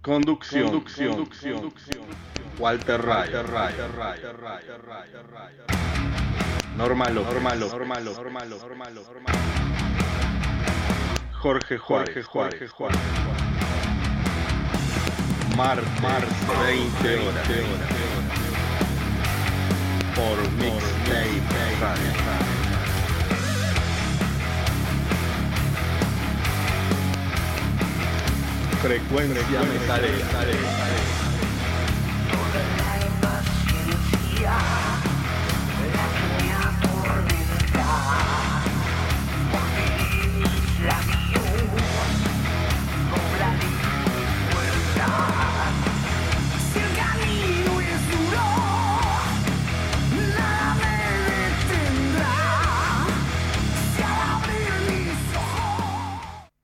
Conducción. Walter Ray. Normalo. Jorge Juárez. Mar 20 horas. Por Mixtape Radio. Frecuencia metalera. Toda la impaciencia, la que me atormenta, porque mis labios doblan y vueltas. Si el camino es duro, nada me detendrá. Si al abrir mis ojos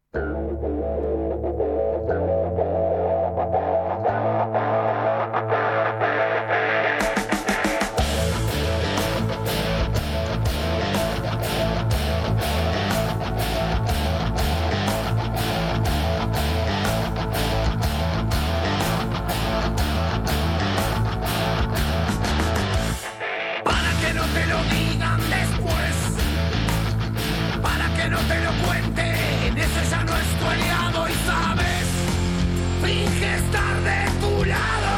para que no te lo digan después, para que no te lo cuenten, ese ya no es tu aliado y sabes, finge estar de tu lado.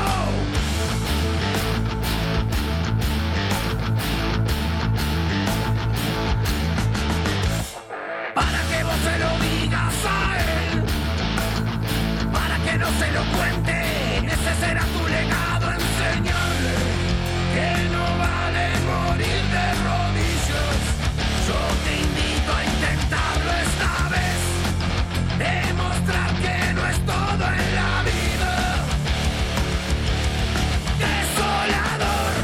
Para que vos se lo digas a él, para que no se lo cuenten, ese será tu legado, enseñarle que no vale morir de rodillas. Yo te invito a intentarlo esta vez, demostrar que no es todo en la vida. Desolador.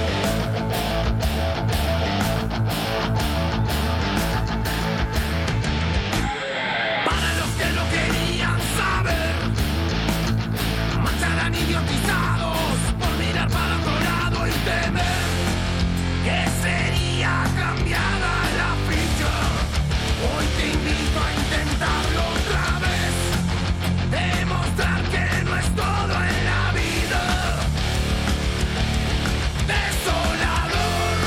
Para los que lo querían saber, marcharán idiotizados por mirar para otro lado y temer que sería cambiada la ficha. Hoy te invito a intentarlo otra vez, demostrar que no es todo en la vida. Desolador.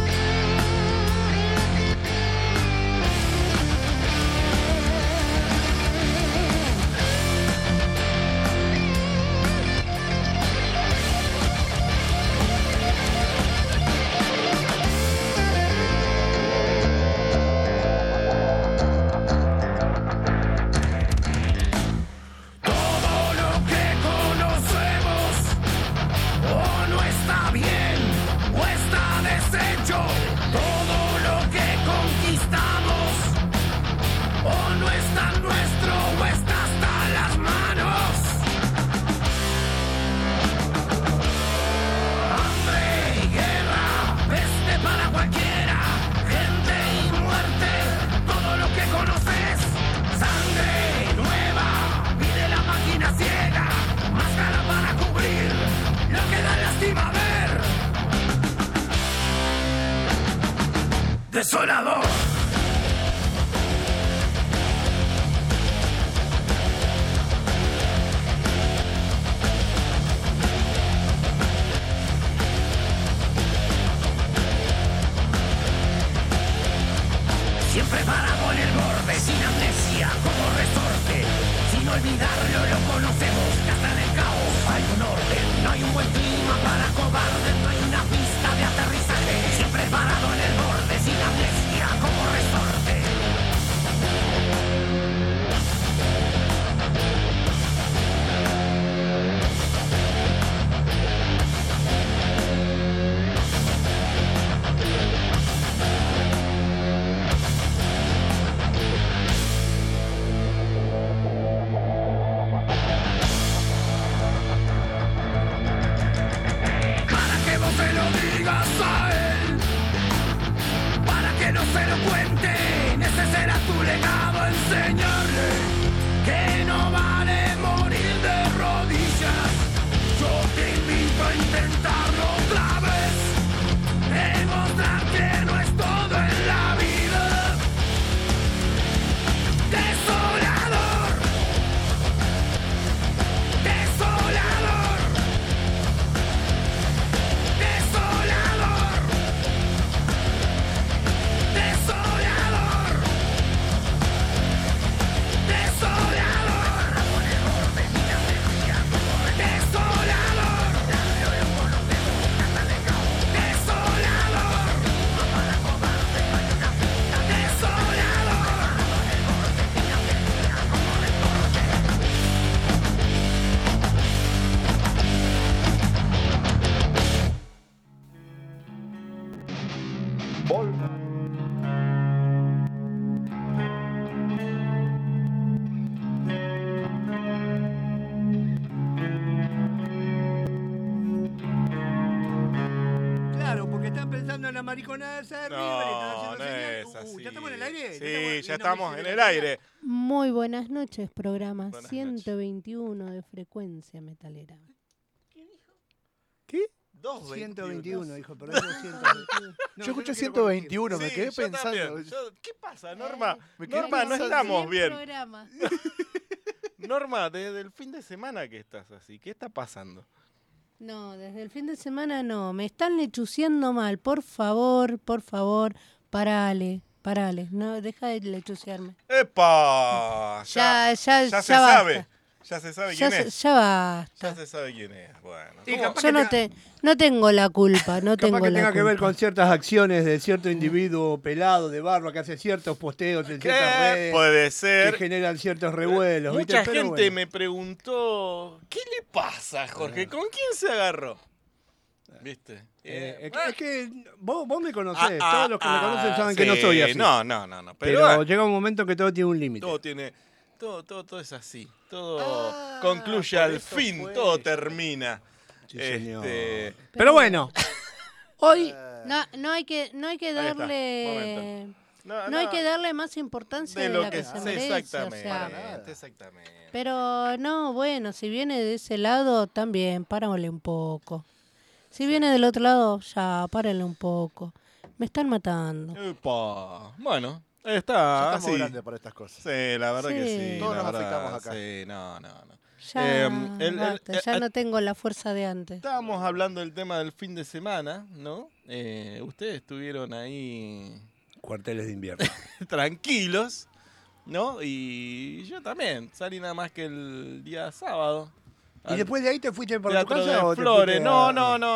Todo lo que conocemos o no está bien o está deshecho. Todo lo que conquistamos o no está nuestro o está hasta las manos. Hambre y guerra, peste para cualquiera, gente y muerte, todo lo que conoces. Sangre nueva, pide la máquina ciega, máscara para cubrir lo que da lástima ver. Desolador. Siempre parado en el borde, sin amnesia, como resorte. Sin olvidarlo, lo conocemos, que hasta en el caos hay un orden. No hay un buen clima para cobardes, no hay una pista de aterrizaje. Siempre parado en el borde, sin amnesia, como resorte. Para que vos se lo digas a él, para que no se lo cuenten, ese será tu legado, enseñarle que no vale morir de rodillas. Yo te invito a intentarlo otra vez, demostrar que no es todo en la vida. Desolador. Desolador. la mariconada de River. No, no es así. ¿Ya estamos en el aire? Sí, ya estamos en el aire. Muy buenas noches, programa Buenas 121 de Frecuencia Metalera. ¿Qué? 121, dijo, pero dijo 121. Yo escuché 121, me quedé yo pensando. también. ¿Qué pasa, Norma? Me quedé Norma, no pensando. estamos bien. Programa. Norma, desde el fin de semana que estás así, ¿qué está pasando? No, desde el fin de semana no. Me están lechuciando mal. Por favor, parale. No, deja de lechuciarme. ¡Epa! Ya se basta. sabe. Ya se sabe quién es. Ya basta. Ya se sabe quién es. Bueno. Y ¿cómo? capaz Yo que no tengo la culpa, no Capaz tengo que la tenga que ver culpa. con ciertas acciones de cierto individuo pelado de barba que hace ciertos posteos en ciertas ¿Qué? redes Puede que ser. generan ciertos revuelos. ¿viste? Mucha Pero gente bueno. me preguntó, ¿qué le pasa, Jorge? ¿Con quién se agarró? ¿Viste? Es que vos me conocés, Ah, todos los que me conocen saben que no sí, soy así. No. Pero Pero, llega un momento que todo tiene un límite. todo tiene. Todo es así. Todo concluye por al eso fin, fue. todo termina. Sí, señor. Este, Pero bueno, hoy No hay que está, darle... no, No hay que darle más importancia de de lo la que que se sí, merece. exactamente. O sea, Exactamente. pero no, bueno, si viene de ese lado, también, páramele un poco. Si viene del otro lado, ya, párenle un poco. Me están matando. Epa. Bueno, Ya está estamos así. grandes para estas cosas. Sí, la verdad que Sí. sí. Todos la nos verdad, afectamos acá. Sí, no. Ya, el- basta, ya no tengo la fuerza de antes. Estábamos hablando del tema del fin de semana, ¿no? Ustedes estuvieron ahí cuarteles de invierno. tranquilos, ¿no? Y yo también, salí nada más que el día sábado. ¿Y después de ahí te fuiste para tu Teatro casa de o te Flores. fuiste No.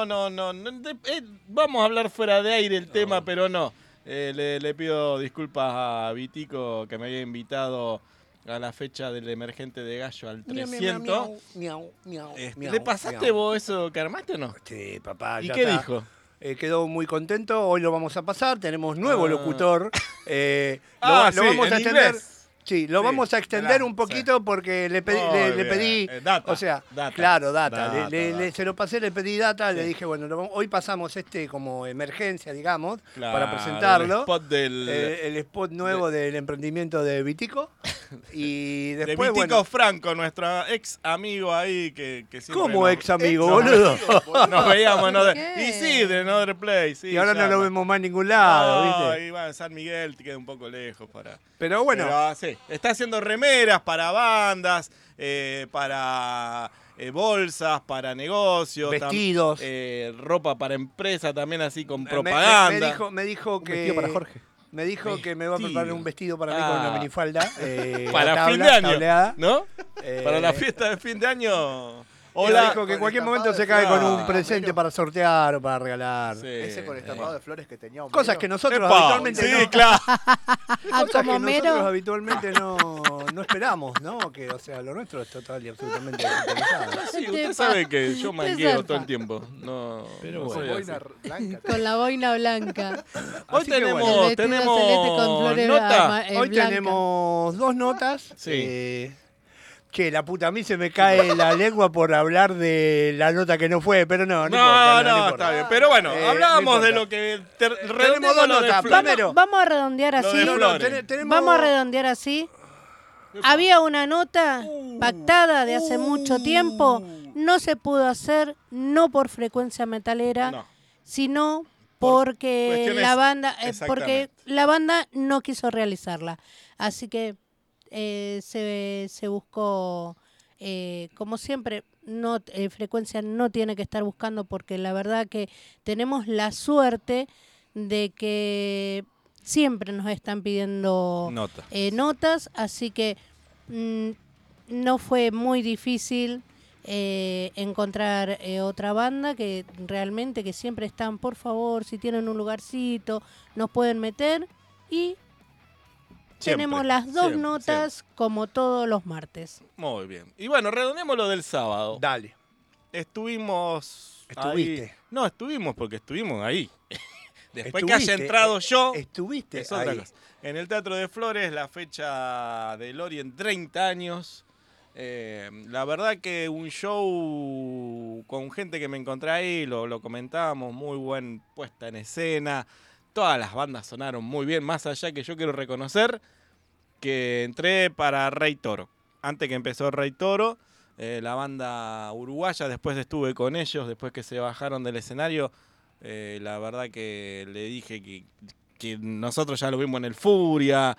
Vamos a hablar fuera de aire el tema, pero no. Le pido disculpas a Vitico que me había invitado a la fecha del emergente de Gallo al 300. ¿Le pasaste vos eso que armaste o no? Sí, papá. ¿Y ya qué está. dijo? Quedó muy contento, hoy lo vamos a pasar, tenemos nuevo Ah. locutor. Sí, vamos en a extender. inglés. Sí, lo Sí, vamos a extender claro, un poquito porque le pedí, Muy le bien. pedí Data, o sea, data, claro, data. data, data. Se lo pasé, le pedí data, le Sí. dije, bueno, hoy pasamos como emergencia, digamos, Claro, para presentarlo. El spot del El spot nuevo del emprendimiento de Vitico. Y de después, Vitico bueno, Franco, nuestro ex amigo ahí que siempre ¿cómo nos- ex amigo, Ex boludo? Nos veíamos, ¿no? ¿Qué? Y sí, de Another Place. Sí, Y ahora ya, no lo va. vemos más en ningún lado, No, ¿viste? y va en San Miguel, te queda un poco lejos para... Pero bueno, Pero, sí, está haciendo remeras para bandas, para bolsas, para negocios. Vestidos. Ropa para empresa también así con me propaganda. dijo Un que... vestido para Jorge. Me dijo que me va a preparar Vestido. un vestido para mí con una minifalda. Para fin de año, tableada. ¿no? Eh, Para la fiesta de fin de año. Hola. Hola. Dijo que en Con cualquier estampado momento de se cae con flores. un presente para sortear o para regalar. Sí, Ese con estampado de flores que tenía un Cosas que nosotros Epa, habitualmente sí, no, claro. cosas como que Mero. nosotros habitualmente no esperamos, ¿no? Que, o sea, lo nuestro es total y absolutamente desinteresado. Sí, Te usted pa- sabe que yo te mangueo zarpa. todo el tiempo. No, Pero no bueno. soy así. Boina blanca. Con la boina blanca. Hoy Así que tenemos, bueno. El vestido celeste con flores nota. ama- Hoy blanca. tenemos dos notas. Sí. Che, la puta, a mí se me cae la lengua por hablar de la nota que no fue, pero no No, importa, no, importa. está bien. Pero bueno, No hablábamos de importa. lo que... Tenemos dos notas. Primero, Vamos a redondear Lo así. de no, Flores. tenemos... Vamos a redondear así. Había una nota pactada de hace mucho tiempo. No se pudo hacer, no por Frecuencia Metalera, No. sino Por porque cuestiones- la banda porque exactamente. la banda no quiso realizarla. Así que se buscó, como siempre, Frecuencia no tiene que estar buscando, porque la verdad que tenemos la suerte de que siempre nos están pidiendo Nota. notas, así que no fue muy difícil encontrar otra banda que realmente que siempre están, por favor, si tienen un lugarcito, nos pueden meter, y Siempre, tenemos las dos siempre, notas como todos los martes. Muy bien. Y bueno, redondeemos lo del sábado. Dale. Estuvimos... Estuviste. ahí. No, estuvimos porque estuvimos ahí. Después que Estuviste, haya entrado yo... Estuviste Es otra ahí. cosa. En el Teatro de Flores, la fecha de Lori en 30 años. La verdad que un show con gente que me encontré ahí, lo comentábamos, muy buen puesta en escena. Todas las bandas sonaron muy bien, más allá que yo quiero reconocer que entré para Rey Toro. Antes que empezó Rey Toro, la banda uruguaya, después estuve con ellos, después que se bajaron del escenario, la verdad que le dije que nosotros ya lo vimos en el Furia,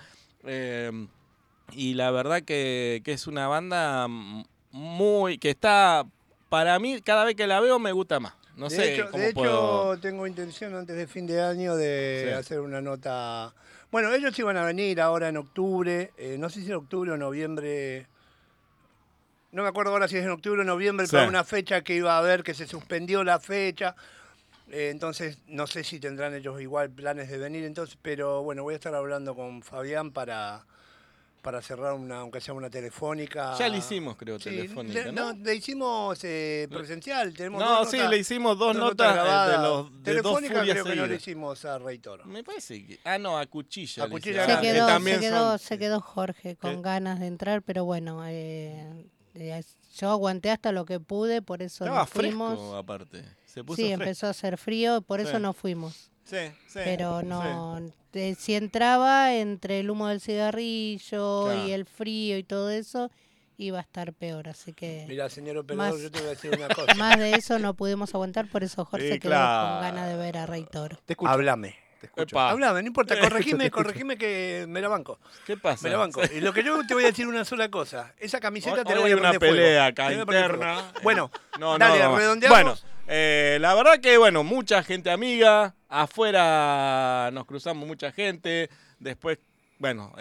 y la verdad que es una banda que está, para mí, cada vez que la veo me gusta más. No sé cómo puedo... tengo intención antes de fin de año de Sí. hacer una nota. Bueno, ellos iban a venir ahora en octubre, no sé si en octubre o noviembre. No me acuerdo ahora si es en octubre o noviembre, Sí. para una fecha que iba a haber, que se suspendió la fecha. Entonces, no sé si tendrán ellos igual planes de venir, entonces, pero bueno, voy a estar hablando con Fabián para cerrar aunque sea una telefónica. Ya le hicimos, creo, Sí, telefónica, ¿no? le hicimos presencial. Tenemos No, dos sí, notas, le hicimos dos dos notas grabadas. de dos Telefónica furias creo que no le seguidas. hicimos a Rey Toro. Me parece que... Ah, no, a Cuchilla. A le Cuchilla hicimos. Se que quedó, también se quedó Jorge con ¿Qué? ganas de entrar, pero bueno, yo aguanté hasta lo que pude, por eso Estaba nos fuimos. fresco, aparte. Se puso Sí, fresco. empezó a hacer frío, por eso Sí. nos fuimos. Sí, sí. Pero sí. no, si entraba entre el humo del cigarrillo Claro. y el frío y todo eso, iba a estar peor, así que Mirá, señor operador, Más- yo te voy a decir una cosa. más de eso no pudimos aguantar, por eso Jorge Sí, quedó claro. con ganas de ver a Rey Toro. Te escucho. Háblame. Te escucho. Epa. Háblame, no importa, te corregime escucho. que me la banco. ¿Qué pasa? Me la banco. Y lo que yo te voy a decir una sola cosa. Esa camiseta te la Hoy voy a hay una prender fuego. pelea Te acá la voy a prender interna. fuego. Bueno, No, dale, no. redondeamos. Bueno, la verdad que, bueno, mucha gente amiga. Afuera nos cruzamos mucha gente. Después, bueno,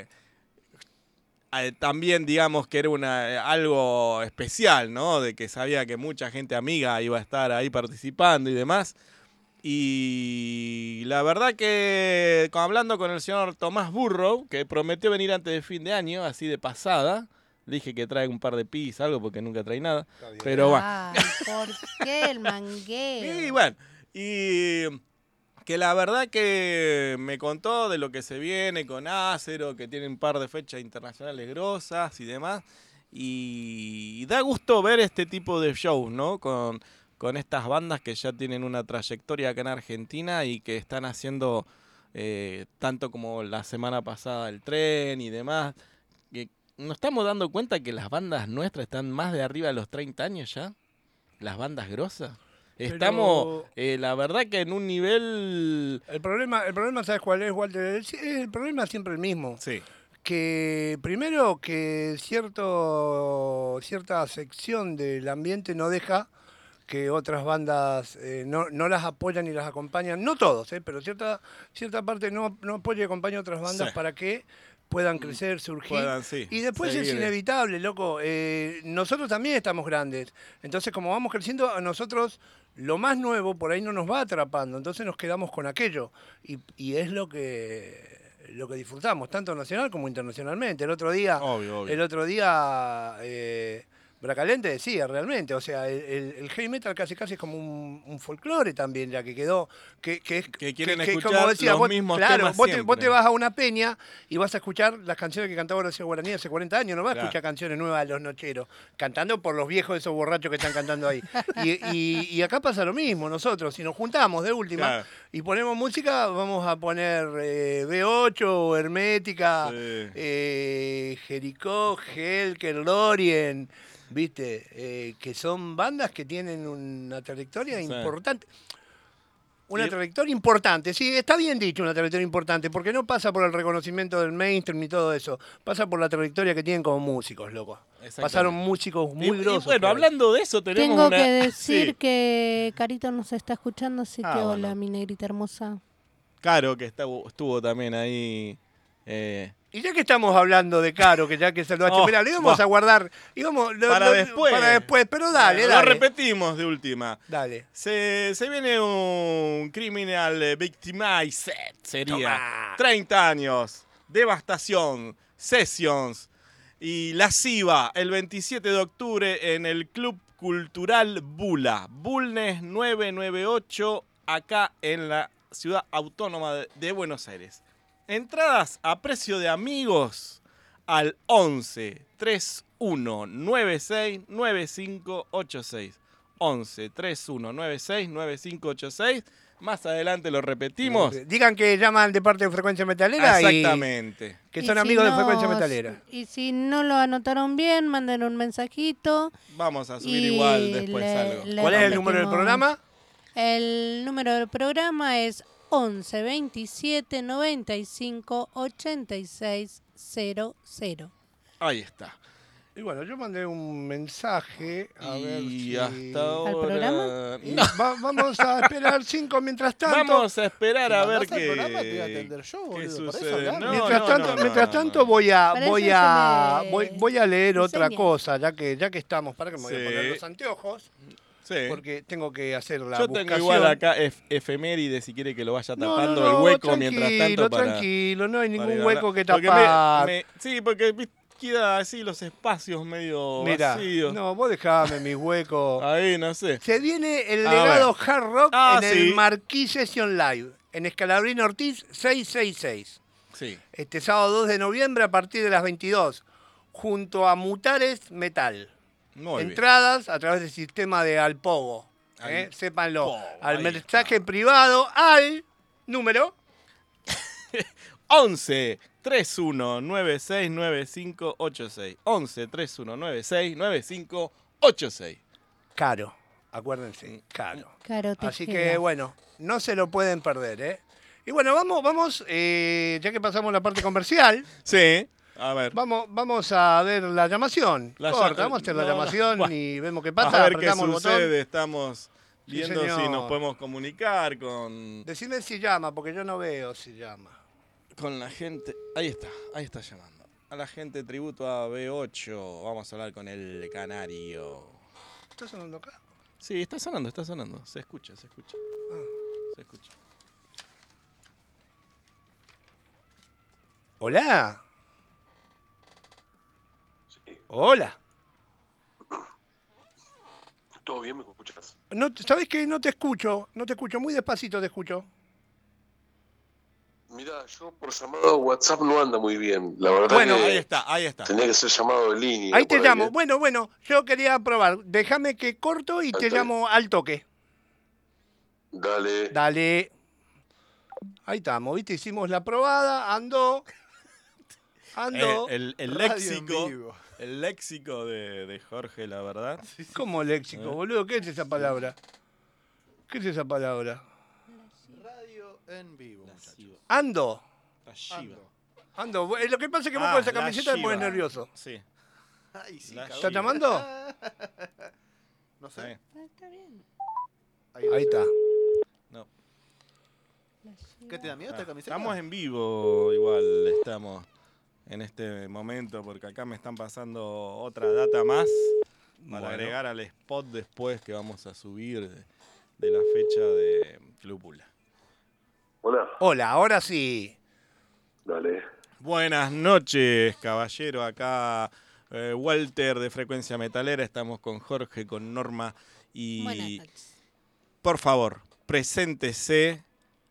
también digamos que era algo especial, ¿no? De que sabía que mucha gente amiga iba a estar ahí participando y demás. Y la verdad que hablando con el señor Tomás Burrow, que prometió venir antes de fin de año, así de pasada, le dije que trae un par de pis, algo, porque nunca trae nada. Pero bueno. Ay, ¿por qué el mangueo? Y bueno, y que la verdad que me contó de lo que se viene con Acero, que tiene un par de fechas internacionales grosas y demás. Y da gusto ver este tipo de shows, ¿no? Con estas bandas que ya tienen una trayectoria acá en Argentina y que están haciendo, tanto como la semana pasada el Tren y demás. Que nos estamos dando cuenta que las bandas nuestras están más de arriba de los 30 años ya. Las bandas grosas. Pero- Estamos, la verdad que en un nivel... El problema, ¿sabes cuál es, Walter? El problema es siempre el mismo. Sí. Que primero que cierta sección del ambiente no deja que otras bandas no las apoyan y las acompañan, no todos, pero cierta parte no apoya y acompaña a otras bandas Sí. para que puedan crecer, surgir. Sí, Y después es seguir. inevitable, loco. Nosotros también estamos grandes. Entonces, como vamos creciendo, a nosotros lo más nuevo por ahí no nos va atrapando. Entonces nos quedamos con aquello. Y es lo que disfrutamos, tanto nacional como internacionalmente. El otro día, Obvio. Bracalente decía realmente, o sea, el heavy metal casi es como un folclore también, ya que quedó, que quieren que escuchar como decía, los vos, mismos claro, temas vos te siempre. vas a una peña y vas a escuchar las canciones que cantaba Horacio Guaraní hace 40 años, no vas a Claro. escuchar canciones nuevas de los nocheros, cantando por los viejos de esos borrachos que están cantando ahí. Y acá pasa lo mismo, nosotros, si nos juntamos de última Claro. y ponemos música, vamos a poner B8, Hermética, Jericó, Helker, Lorien, ¿viste? Que son bandas que tienen una trayectoria Sí. importante. Una Y- trayectoria importante, sí, está bien dicho, una trayectoria importante, porque no pasa por el reconocimiento del mainstream ni todo eso, pasa por la trayectoria que tienen como músicos, loco. Exactamente. Pasaron músicos muy Y grosos. bueno, por ahí. hablando de eso, tenemos Tengo una... que decir Sí. que Carito nos está escuchando, así Ah, que bueno. hola, mi negrita hermosa. Caro, que estuvo también ahí... Y ya que estamos hablando de Caro, que ya que se lo ha hecho, Oh, mirá, lo íbamos va. a guardar, Para después. pero dale, Lo dale. repetimos de última. Dale. Se viene un Criminal Victimized, sería. Tomá. 30 años, Devastación, Sessions y La Siva, el 27 de octubre en el Club Cultural Bula. Bulnes 998, acá en la Ciudad Autónoma de Buenos Aires. Entradas a precio de amigos al 11 31 96 9586. 11 31 96 9586. Más adelante lo repetimos. Digan que llaman de parte de Frecuencia Metalera. Exactamente. Y que son amigos de Frecuencia Metalera. Y si no lo anotaron bien, manden un mensajito. Vamos a subir igual después algo. ¿Cuál es el número del programa? El número del programa es 11 27 95 86 00. Ahí está. Y bueno, yo mandé un mensaje a ver si... hasta ahora... ¿Al programa? Y vamos a esperar 5 mientras tanto. Vamos a esperar a ver ¿Mandás al qué... programa? Te voy a atender yo, ¿Qué boludo. Para eso sucede? hablamos. Mientras tanto voy a leer otra enseña. cosa, ya que estamos, para que me voy a Sí. poner los anteojos, Sí. porque tengo que hacer la Yo buscación. tengo igual acá efemérides si quiere que lo vaya No, tapando no, el hueco tranquilo, mientras tanto para... tranquilo, no hay para ningún ir hueco hablando. que Porque tapar. sí, porque queda así los espacios medio Mirá, vacíos. no, vos dejame mis huecos. Ahí, no sé. Se viene el A legado ver. Hard Rock en Sí. el Marquis Session Live, en Escalabrín Ortiz 666. Sí. Este sábado 2 de noviembre a partir de las 22, junto a Mutares Metal. Muy bien. Entradas a través del sistema de Alpogo. Sépanlo. Alpogo, Al ahí mensaje privado al número 11 31 96 9586. 11 31 96 9586. caro. Acuérdense, caro. Caro Así Tejeda. que bueno, no se lo pueden perder, ¿eh? Y bueno, vamos, ya que pasamos la parte comercial, Sí. A ver. vamos a ver la llamación. La Corta, lla- vamos a hacer la no, llamación bueno. y vemos qué A pasa. ver qué Apretamos el botón. sucede. Estamos Sí, viendo señor. si nos podemos comunicar con Decime si llama, porque yo no veo si llama. la gente. Ahí está llamando. A la gente tributo a B8. Vamos a hablar con el canario. ¿Está sonando acá? Sí, está sonando. Se escucha. Se escucha. Hola. Hola. ¿Todo bien? ¿Me escuchas? No, ¿sabes qué? No te escucho, muy despacito te escucho. Mira, yo por llamado WhatsApp no anda muy bien. La verdad Bueno, que Ahí está. tenía que ser llamado de línea. Ahí te por llamo. ¿eh? Bueno, yo quería probar. Déjame que corto y te está llamo al toque. Dale. Dale. Ahí estamos, ¿viste? Hicimos la probada, andó. El Radio léxico. en vivo. El léxico de Jorge, la verdad. ¿Cómo léxico, boludo? ¿Qué es esa palabra? ¿Qué es esa palabra? Radio en vivo, muchachos. Ando. La Shiva. Lo que pasa es que vos con esa la camiseta me pones Shiva. nervioso. Sí. Ay, sí, La cabrón. ¿Estás llamando? No sé. Está bien. Ahí está. No. ¿Qué te da miedo esta camiseta? Estamos en vivo, igual estamos en este momento, porque acá me están pasando otra data más para Bueno. agregar al spot después que vamos a subir de la fecha de Lúpula. Hola. Hola, ahora sí. Dale. Buenas noches, caballero. Acá Walter de Frecuencia Metalera. Estamos con Jorge, con Norma. Y Buenas noches. por favor, preséntese,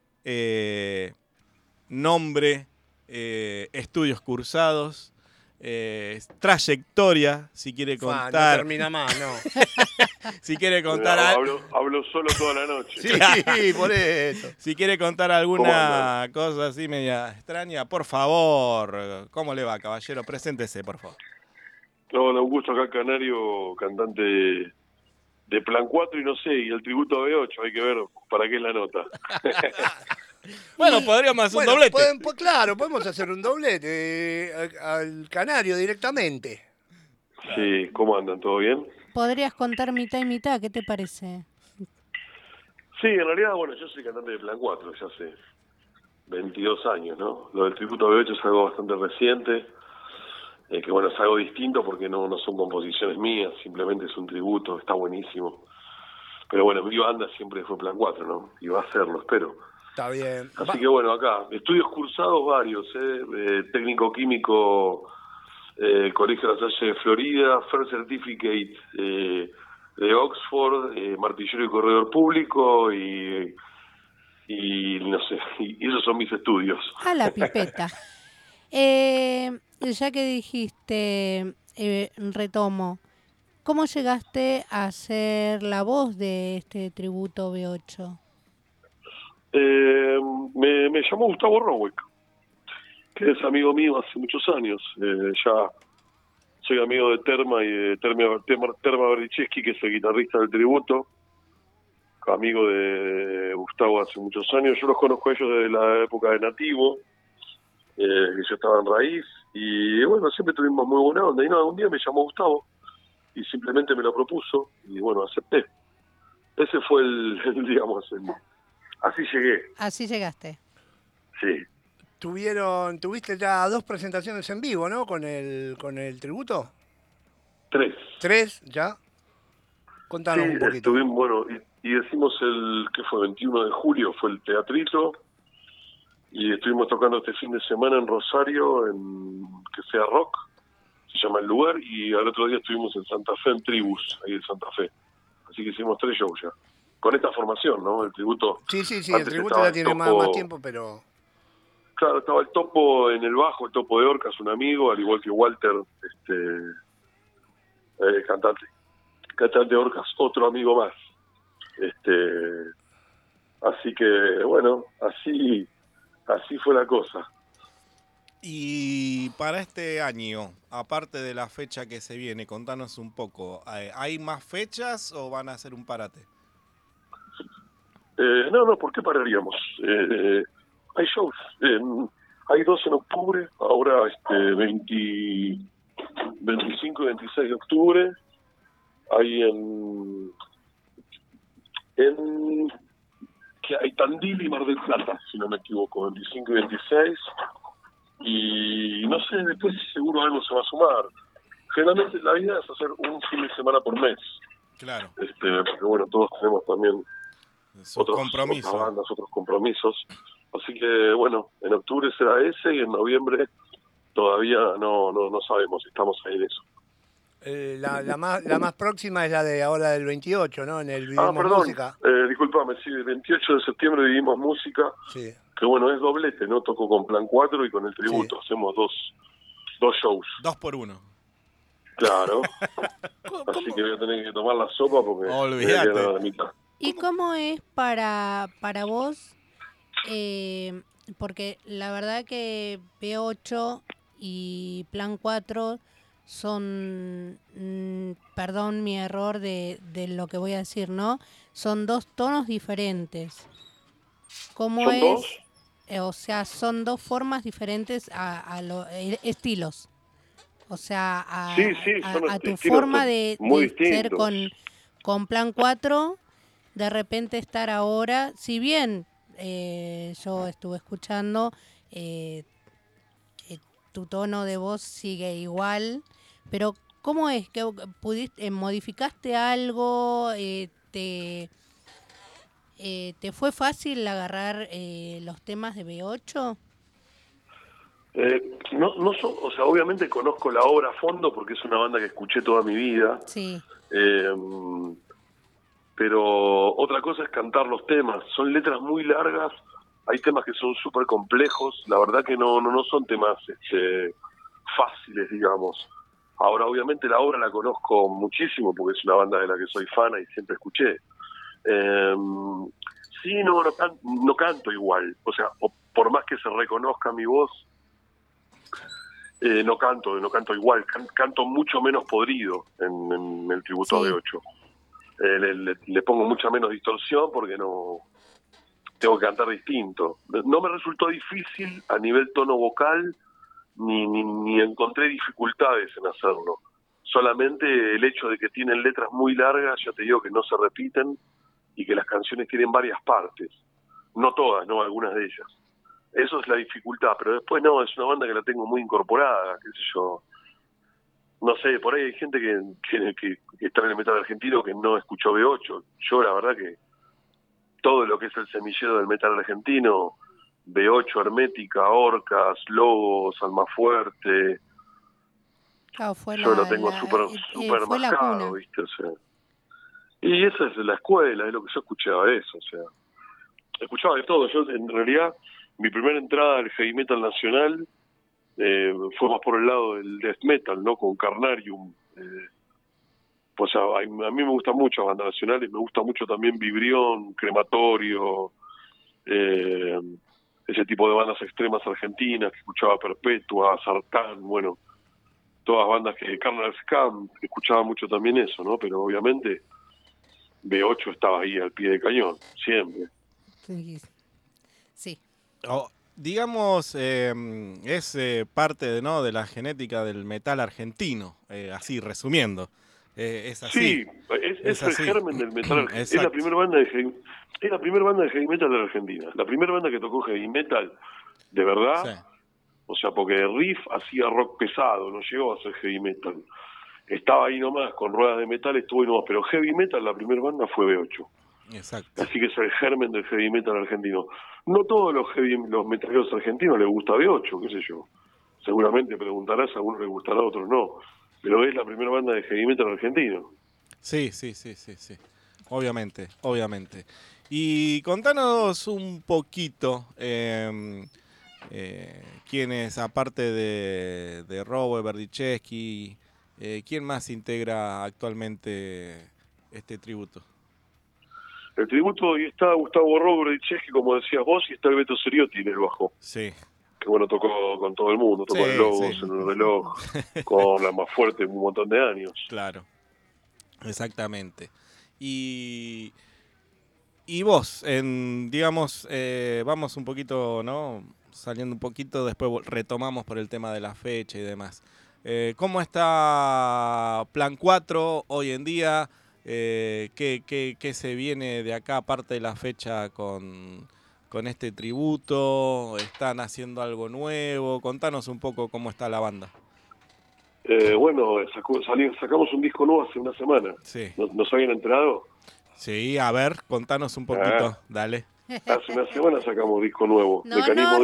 nombre, estudios cursados, trayectoria, si quiere No contar. termina más, no. Si quiere contar Hablo solo toda la noche. Sí, por eso. Si quiere contar ¿Cómo alguna cosa así media extraña, por favor. ¿Cómo le va, caballero? Preséntese, por favor. No, un gusto acá, Canario, cantante de Plan 4 y no sé, y el tributo a B8, hay que ver para qué es la nota. Bueno, podríamos hacer un doblete. Claro, podemos hacer un doblete al canario directamente. Sí, ¿cómo andan? ¿Todo bien? Podrías contar mitad y mitad, ¿qué te parece? Sí, en realidad, bueno, yo soy cantante de Plan 4 ya hace 22 años, ¿no? Lo del tributo a B8 es algo bastante reciente, que bueno, es algo distinto porque no son composiciones mías, simplemente es un tributo, está buenísimo. Pero bueno, mi banda siempre fue Plan 4, ¿no? Y va a serlo, espero. Está bien. Así que bueno, acá, estudios cursados varios, técnico químico, Colegio de la Salle de Florida, First Certificate de Oxford, martillero y corredor público y no sé, y esos son mis estudios. A la pipeta. Ya que dijiste, retomo, ¿cómo llegaste a ser la voz de este tributo B8? Me llamó Gustavo Roweck, que es amigo mío hace muchos años. Ya soy amigo de Terma y de Terma Berdichevsky, que es el guitarrista del tributo, amigo de Gustavo hace muchos años. Yo los conozco a ellos desde la época de Nativo, que yo estaba en Raíz, y bueno, siempre tuvimos muy buena onda. Y nada, un día me llamó Gustavo y simplemente me lo propuso, y bueno, acepté. Ese fue así llegué. Así llegaste. Sí. Tuviste ya 2 presentaciones en vivo, ¿no? Con el tributo. 3. 3 ya. Contanos un poquito. Estuvimos, bueno, y decimos que fue 21 de julio, fue el teatrito, y estuvimos tocando este fin de semana en Rosario, en Que Sea Rock, se llama el lugar, y al otro día estuvimos en Santa Fe, en Tribus, ahí en Santa Fe. Así que hicimos 3 shows ya. Con esta formación, ¿no? El tributo. Sí, el tributo ya tiene más tiempo, pero... Claro, estaba el Topo en el bajo, el Topo de Orcas, un amigo, al igual que Walter, cantante de Orcas, otro amigo más. Así que, bueno, así fue la cosa. Y para este año, aparte de la fecha que se viene, contanos un poco, ¿hay más fechas o van a hacer un parate? No, ¿por qué pararíamos? Hay shows. Hay 2 en octubre, ahora 25 y 26 de octubre. Hay que hay Tandil y Mar del Plata, si no me equivoco, 25 y 26. Y no sé, después seguro algo se va a sumar. Generalmente la idea es hacer un fin de semana por mes. Claro. Porque bueno, todos tenemos también otras bandas, otros compromisos. Así que bueno, en octubre será ese y en noviembre todavía no sabemos, estamos ahí en eso. La más próxima es la de ahora del 28, ¿no? En el Vivimos Música. Disculpame, sí, el 28 de septiembre Vivimos Música. Sí. Que bueno, es doblete, ¿no? Toco con Plan 4 y con el tributo. Sí. Hacemos dos shows. 2 por 1. Claro. Así que voy a tener que tomar la sopa porque... Olvídate. Me la mitad. ¿Y cómo es para vos? Porque la verdad que B8 y Plan 4 son, perdón mi error de lo que voy a decir, ¿no? Son 2 tonos diferentes. ¿Cómo ¿Son es? 2? O sea, son 2 formas diferentes a los estilos. O sea, a tu forma de ser con Plan 4, de repente estar ahora, si bien yo estuve escuchando, tu tono de voz sigue igual, pero ¿cómo es? ¿Que modificaste algo? ¿Te fue fácil agarrar los temas de B8? O sea, obviamente conozco la obra a fondo porque es una banda que escuché toda mi vida. Sí. Pero otra cosa es cantar los temas. Son letras muy largas, hay temas que son súper complejos. La verdad que no son temas fáciles, digamos. Ahora, obviamente, la obra la conozco muchísimo porque es una banda de la que soy fan y siempre escuché. Sí, no canto igual. O sea, por más que se reconozca mi voz, no canto igual. Canto mucho menos podrido en el tributo a B8. Le pongo mucha menos distorsión porque no tengo que cantar distinto. No me resultó difícil a nivel tono vocal, ni encontré dificultades en hacerlo. Solamente el hecho de que tienen letras muy largas, ya te digo que no se repiten y que las canciones tienen varias partes. No todas, no algunas de ellas. Eso es la dificultad, pero después no, es una banda que la tengo muy incorporada, qué sé yo. No sé, por ahí hay gente que está en el metal argentino que no escuchó B8. Yo la verdad que todo lo que es el semillero del metal argentino, B8, Hermética, Orcas, Logos, Almafuerte, claro, yo lo tengo súper marcado, ¿viste? O sea, y esa es la escuela, es lo que yo escuchaba eso, o sea, escuchaba de todo. Yo en realidad, mi primera entrada al heavy metal nacional fue más por el lado del death metal, ¿no? Con Carnarium. Pues a mí me gustan mucho bandas nacionales, me gusta mucho también Vibrión, Crematorio, ese tipo de bandas extremas argentinas, que escuchaba Perpetua, Sartán, bueno, todas bandas que Carnal Scam, que escuchaba mucho también eso, ¿no? Pero obviamente B8 estaba ahí al pie de cañón, siempre. Sí. Digamos, es parte de la genética del metal argentino, así resumiendo. Es así. Sí, es el así. germen del metal argentino. Es la primera banda de heavy metal de la Argentina. La primera banda que tocó heavy metal, de verdad. Sí. O sea, porque Riff hacía rock pesado, no llegó a ser heavy metal. Estaba ahí nomás, con ruedas de metal estuvo ahí nomás. Pero heavy metal, la primera banda fue B8. Exacto. Así que es el germen del heavy metal argentino. No todos los metaleros argentinos les gusta B8, qué sé yo. Seguramente preguntarás, a algunos les gustará, a otros no. Pero es la primera banda de heavy metal argentino. Sí. Obviamente. Y contanos un poquito quiénes, aparte de Robo, Berdichevsky, quién más integra actualmente este tributo. El tributo, y está Gustavo Berdichevsky, como decías vos, y está el Beto Ceriotti en el bajo. Sí. Que bueno, tocó con todo el mundo, tocó en Lobos, en el reloj, con la más fuerte un montón de años. Claro, exactamente. Y vos, digamos, vamos un poquito, ¿no? Saliendo un poquito, después retomamos por el tema de la fecha y demás. ¿Cómo está Plan 4 hoy en día? ¿Qué se viene de acá, aparte de la fecha con este tributo? ¿Están haciendo algo nuevo? Contanos un poco cómo está la banda. Bueno, sacamos un disco nuevo hace una semana. Sí. ¿Nos habían enterado? Sí, a ver, contanos un poquito, dale. Hace una semana sacamos disco nuevo. No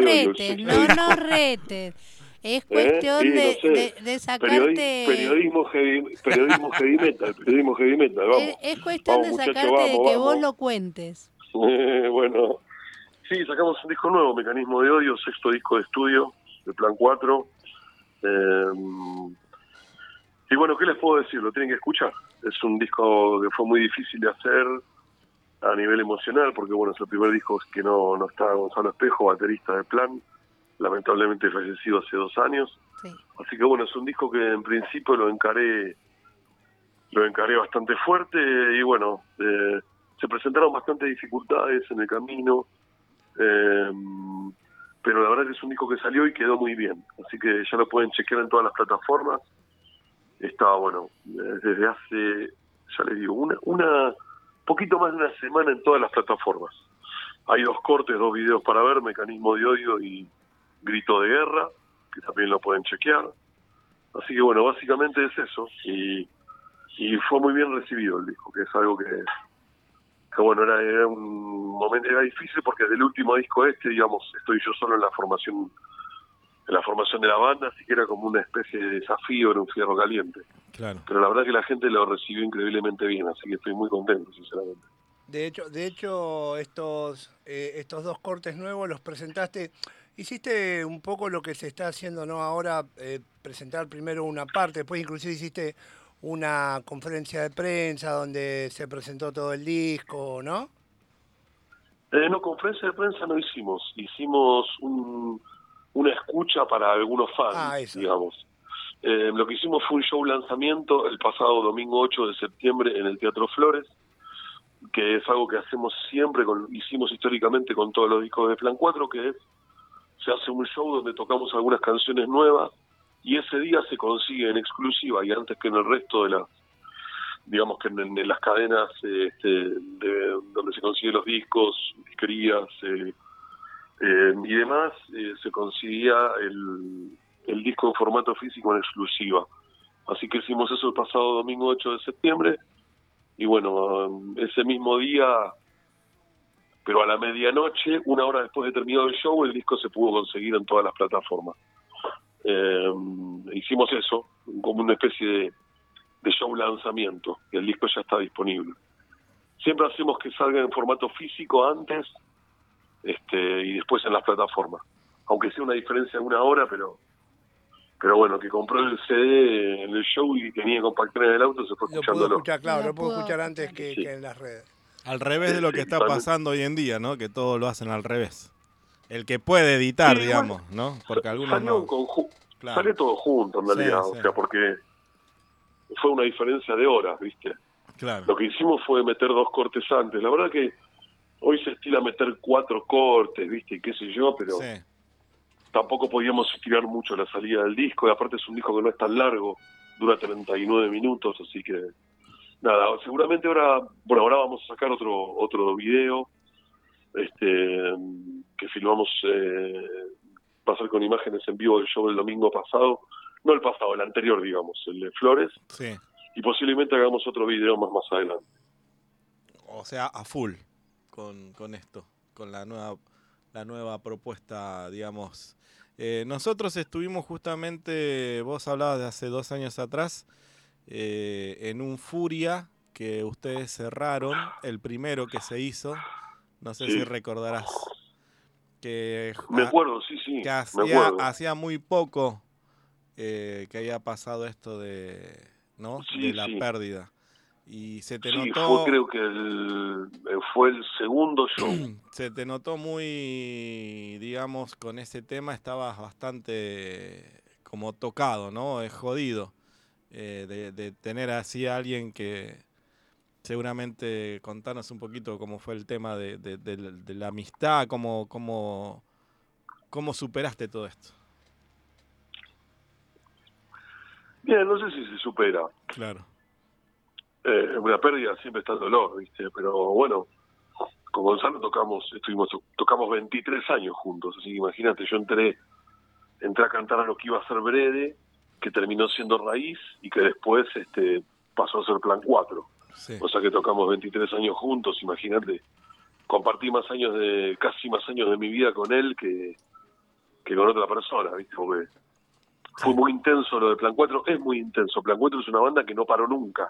retes. Es cuestión sí, no sé. de sacarte... Periodismo heavy metal, vamos. Es cuestión de sacarte de que vos lo cuentes. Bueno, sí, sacamos un disco nuevo, Mecanismo de Odio, 6º disco de estudio, de Plan 4. Y bueno, ¿qué les puedo decir? Lo tienen que escuchar. Es un disco que fue muy difícil de hacer a nivel emocional, porque bueno, es el primer disco que no está Gonzalo Espejo, baterista de Plan, lamentablemente fallecido hace 2 años. Sí. Así que bueno, es un disco que en principio lo encaré bastante fuerte y bueno, se presentaron bastantes dificultades en el camino, pero la verdad que es un disco que salió y quedó muy bien, así que ya lo pueden chequear en todas las plataformas. Está, bueno, desde hace, ya les digo, una poquito más de una semana en todas las plataformas. Hay 2 cortes, 2 videos para ver, Mecanismo de Odio y Grito de Guerra, que también lo pueden chequear. Así que bueno, básicamente es eso, y fue muy bien recibido el disco, que es algo que bueno, era un momento, era difícil porque desde el último disco digamos, estoy yo solo en la formación de la banda, así que era como una especie de desafío en un fierro caliente. Claro. Pero la verdad que la gente lo recibió increíblemente bien, así que estoy muy contento, sinceramente. De hecho estos 2 cortes nuevos los presentaste, hiciste un poco lo que se está haciendo, ¿no? Ahora, presentar primero una parte, después inclusive hiciste una conferencia de prensa donde se presentó todo el disco, ¿no? No, conferencia de prensa no hicimos una escucha para algunos fans, digamos. Lo que hicimos fue un show lanzamiento el pasado domingo 8 de septiembre en el Teatro Flores, que es algo que hacemos siempre, hicimos históricamente con todos los discos de Plan 4, que se hace un show donde tocamos algunas canciones nuevas y ese día se consigue en exclusiva y antes que en el resto de las, digamos que en las cadenas donde se consiguen los discos, disquerías y demás, se conseguía el disco en formato físico en exclusiva. Así que hicimos eso el pasado domingo 8 de septiembre y bueno, ese mismo día, pero a la medianoche, 1 hora después de terminado el show, el disco se pudo conseguir en todas las plataformas. Hicimos eso, como una especie de show lanzamiento, y el disco ya está disponible. Siempre hacemos que salga en formato físico antes y después en las plataformas. Aunque sea una diferencia de 1 hora, pero pero bueno, que compró el CD en el show y tenía compactera en el auto, se fue Lo puedo escuchándolo. escuchar, claro, Lo lo puedo puedo escuchar antes escuchar. que en las redes. Al revés de lo que Sí, está totalmente. pasando hoy en día, ¿no? Que todos lo hacen al revés. El que puede editar, Sí, digamos, bueno, ¿no? Porque algunos salió, no. Claro. salió todo junto en Sí, realidad, sí. o sea, porque fue una diferencia de horas, ¿viste? Claro. Lo que hicimos fue meter 2 cortes antes. La verdad que hoy se estila meter 4 cortes, ¿viste? Y qué sé yo, pero Sí. tampoco podíamos estirar mucho la salida del disco. Y aparte es un disco que no es tan largo, dura 39 minutos, así que nada, seguramente ahora vamos a sacar otro video que filmamos, va a ser con imágenes en vivo del show del domingo pasado, no el pasado, el anterior, digamos, el de Flores, Sí. y posiblemente hagamos otro video más adelante. O sea, a full con esto, con la nueva propuesta, digamos. Nosotros estuvimos justamente, vos hablabas de hace 2 años atrás, en un Furia que ustedes cerraron, el primero que se hizo, no sé Sí. si recordarás, que, Me acuerdo, sí, que me acuerdo. hacía muy poco que había pasado esto ¿no? Sí, de la sí. pérdida. Y se te Sí, notó, fue creo que fue el segundo show. se te notó muy, digamos, con ese tema estabas bastante como tocado, ¿no? Es jodido de tener así a alguien que seguramente contanos un poquito cómo fue el tema de la amistad, cómo superaste todo esto. Bien, no sé si se supera. Claro. Una pérdida siempre está el dolor, ¿viste? Pero bueno, con Gonzalo tocamos 23 años juntos, así que imagínate, yo entré a cantar a lo que iba a ser Brede, que terminó siendo Raíz y que después pasó a ser Plan 4. Sí. O sea que tocamos 23 años juntos, imagínate. Compartí casi más años de mi vida con él que con otra persona, ¿viste? Porque fue muy intenso lo de Plan 4, es muy intenso. Plan 4 es una banda que no paró nunca.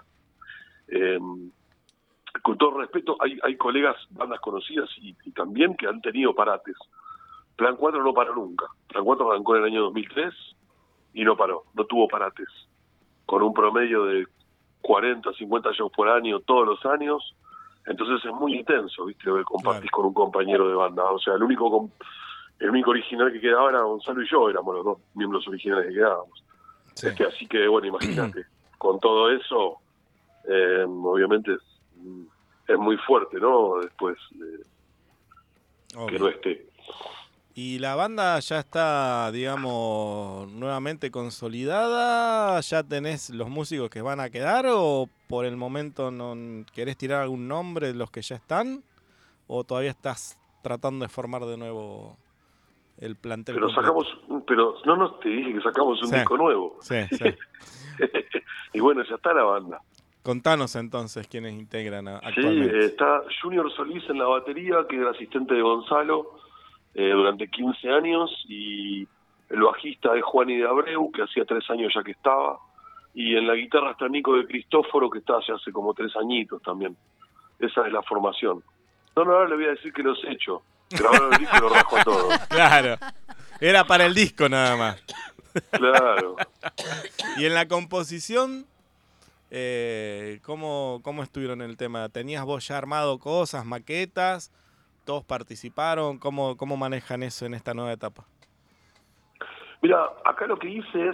Con todo respeto, hay colegas, bandas conocidas y también que han tenido parates. Plan 4 no paró nunca. Plan 4 arrancó en el año 2003 y no paró, no tuvo parates. Con un promedio de 40, 50 shows por año, todos los años. Entonces es muy intenso, ¿viste? Compartís con un compañero de banda. O sea, el único original que quedaba era Gonzalo y yo, éramos los 2 miembros originales que quedábamos. Sí. Así que, bueno, imagínate, con todo eso, obviamente es muy fuerte, ¿no? Después que no esté. ¿Y la banda ya está, digamos, nuevamente consolidada? ¿Ya tenés los músicos que van a quedar o por el momento no querés tirar algún nombre de los que ya están? ¿O todavía estás tratando de formar de nuevo el plantel completo? Pero no te dije que sacamos un disco nuevo. Sí. Y bueno, ya está la banda. Contanos entonces quiénes integran actualmente. Sí, está Junior Solís en la batería, que era asistente de Gonzalo durante 15 años, y el bajista es Juani de Abreu, que hacía 3 años ya que estaba, y en la guitarra está Nico de Cristóforo, que está hace como 3 añitos también. Esa es la formación. No, ahora le voy a decir que los he hecho. Grabaron el disco y lo rajo a todo. Claro, era para el disco nada más. Claro. Y en la composición, ¿cómo estuvieron el tema? ¿Tenías vos ya armado cosas, maquetas? ¿Todos participaron? ¿Cómo manejan eso en esta nueva etapa? Mira, acá lo que hice es,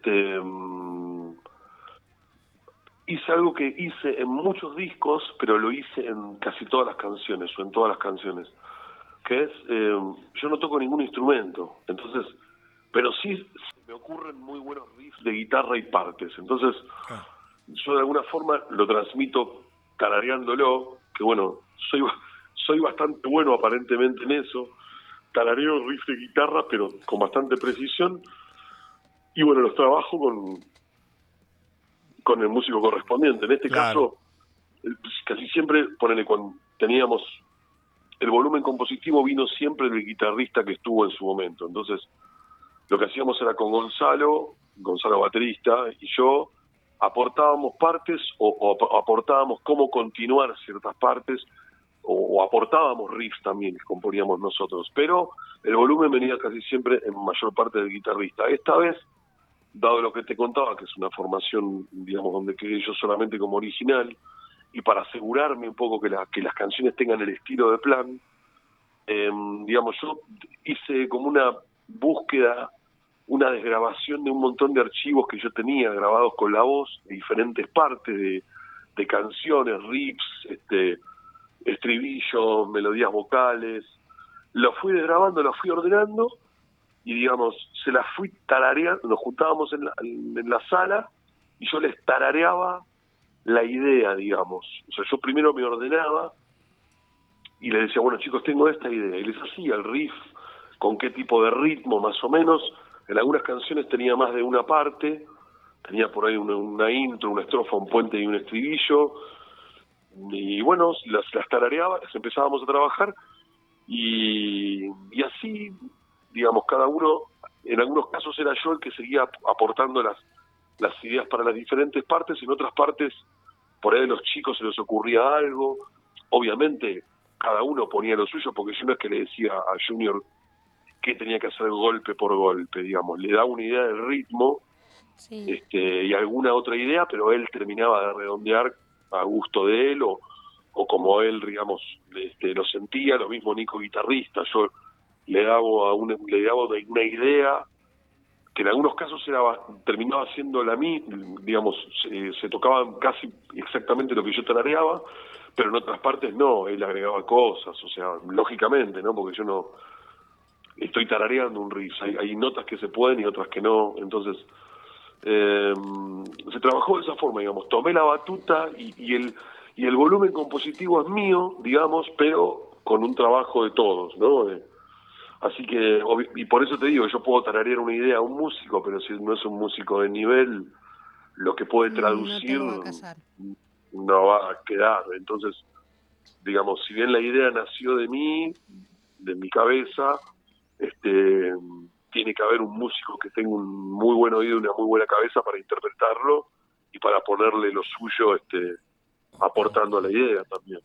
hice algo que hice en muchos discos, pero lo hice en casi todas las canciones, o en todas las canciones, que es, yo no toco ningún instrumento, entonces, pero sí me ocurren muy buenos riffs de guitarra y partes, entonces yo de alguna forma lo transmito tarareándolo, que bueno, soy bastante bueno aparentemente en eso, tarareo riff de guitarra, pero con bastante precisión, y bueno, los trabajo con el músico correspondiente. En este caso, casi siempre, ponele, cuando teníamos el volumen compositivo, vino siempre del guitarrista que estuvo en su momento. Entonces, lo que hacíamos era con Gonzalo baterista, y yo aportábamos partes o aportábamos cómo continuar ciertas partes, o aportábamos riffs también que componíamos nosotros, pero el volumen venía casi siempre en mayor parte del guitarrista. Esta vez dado lo que te contaba, que es una formación, digamos, donde quedé yo solamente como original, y para asegurarme un poco que las canciones tengan el estilo de Plan, digamos, yo hice como una búsqueda, una desgrabación de un montón de archivos que yo tenía grabados con la voz, de diferentes partes de canciones, riffs, estribillos, melodías vocales. Lo fui desgrabando, lo fui ordenando y, digamos, se las fui tarareando. Nos juntábamos en la sala y yo les tarareaba la idea, digamos. O sea, yo primero me ordenaba y les decía, bueno, chicos, tengo esta idea. Y les hacía el riff, con qué tipo de ritmo, más o menos. En algunas canciones tenía más de una parte, tenía por ahí una intro, una estrofa, un puente y un estribillo. Y bueno, las tarareaba, las empezábamos a trabajar y así, digamos, cada uno, en algunos casos era yo el que seguía aportando las ideas para las diferentes partes, en otras partes por ahí a los chicos se les ocurría algo, obviamente cada uno ponía lo suyo, porque yo no es que le decía a Junior qué tenía que hacer golpe por golpe, digamos, le daba una idea del ritmo, Sí. y alguna otra idea, pero él terminaba de redondear a gusto de él o como él, digamos, lo sentía. Lo mismo Nico, guitarrista, yo le daba una idea que en algunos casos terminaba siendo la misma, digamos, se tocaban casi exactamente lo que yo tarareaba, pero en otras partes no, él agregaba cosas, o sea, lógicamente, ¿no? Porque yo no estoy tarareando un riff, hay notas que se pueden y otras que no, entonces se trabajó de esa forma, digamos, tomé la batuta y el volumen compositivo es mío, digamos, pero con un trabajo de todos, ¿no? Así que, y por eso te digo, yo puedo tararear una idea a un músico, pero si no es un músico de nivel, lo que puede traducir No te va a casar. no va a quedar. Entonces, digamos, si bien la idea nació de mí, de mi cabeza, tiene que haber un músico que tenga un muy buen oído y una muy buena cabeza para interpretarlo y para ponerle lo suyo, aportando a la idea también.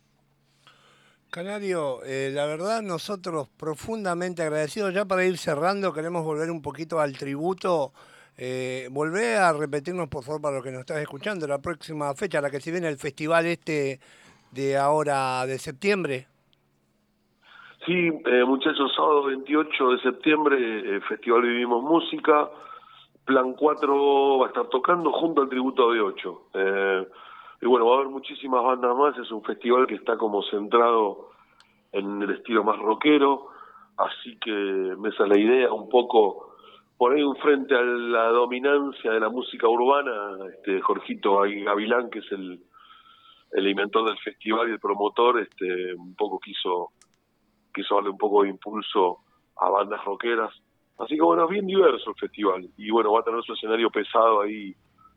Canario, la verdad nosotros profundamente agradecidos. Ya para ir cerrando queremos volver un poquito al tributo. Volvé a repetirnos, por favor, para los que nos estás escuchando, la próxima fecha, la que se viene, el festival de ahora de septiembre. Sí, muchachos, sábado 28 de septiembre, Festival Vivimos Música. Plan 4 va a estar tocando junto al tributo B8. Y bueno, va a haber muchísimas bandas más. Es un festival que está como centrado en el estilo más rockero, así que esa es la idea, un poco por ahí frente a la dominancia de la música urbana. Jorgito Gavilán, que es el inventor del festival y el promotor, un poco quiso darle un poco de impulso a bandas rockeras. Así que bueno, es bien diverso el festival. Y bueno, va a tener su escenario pesado ahí.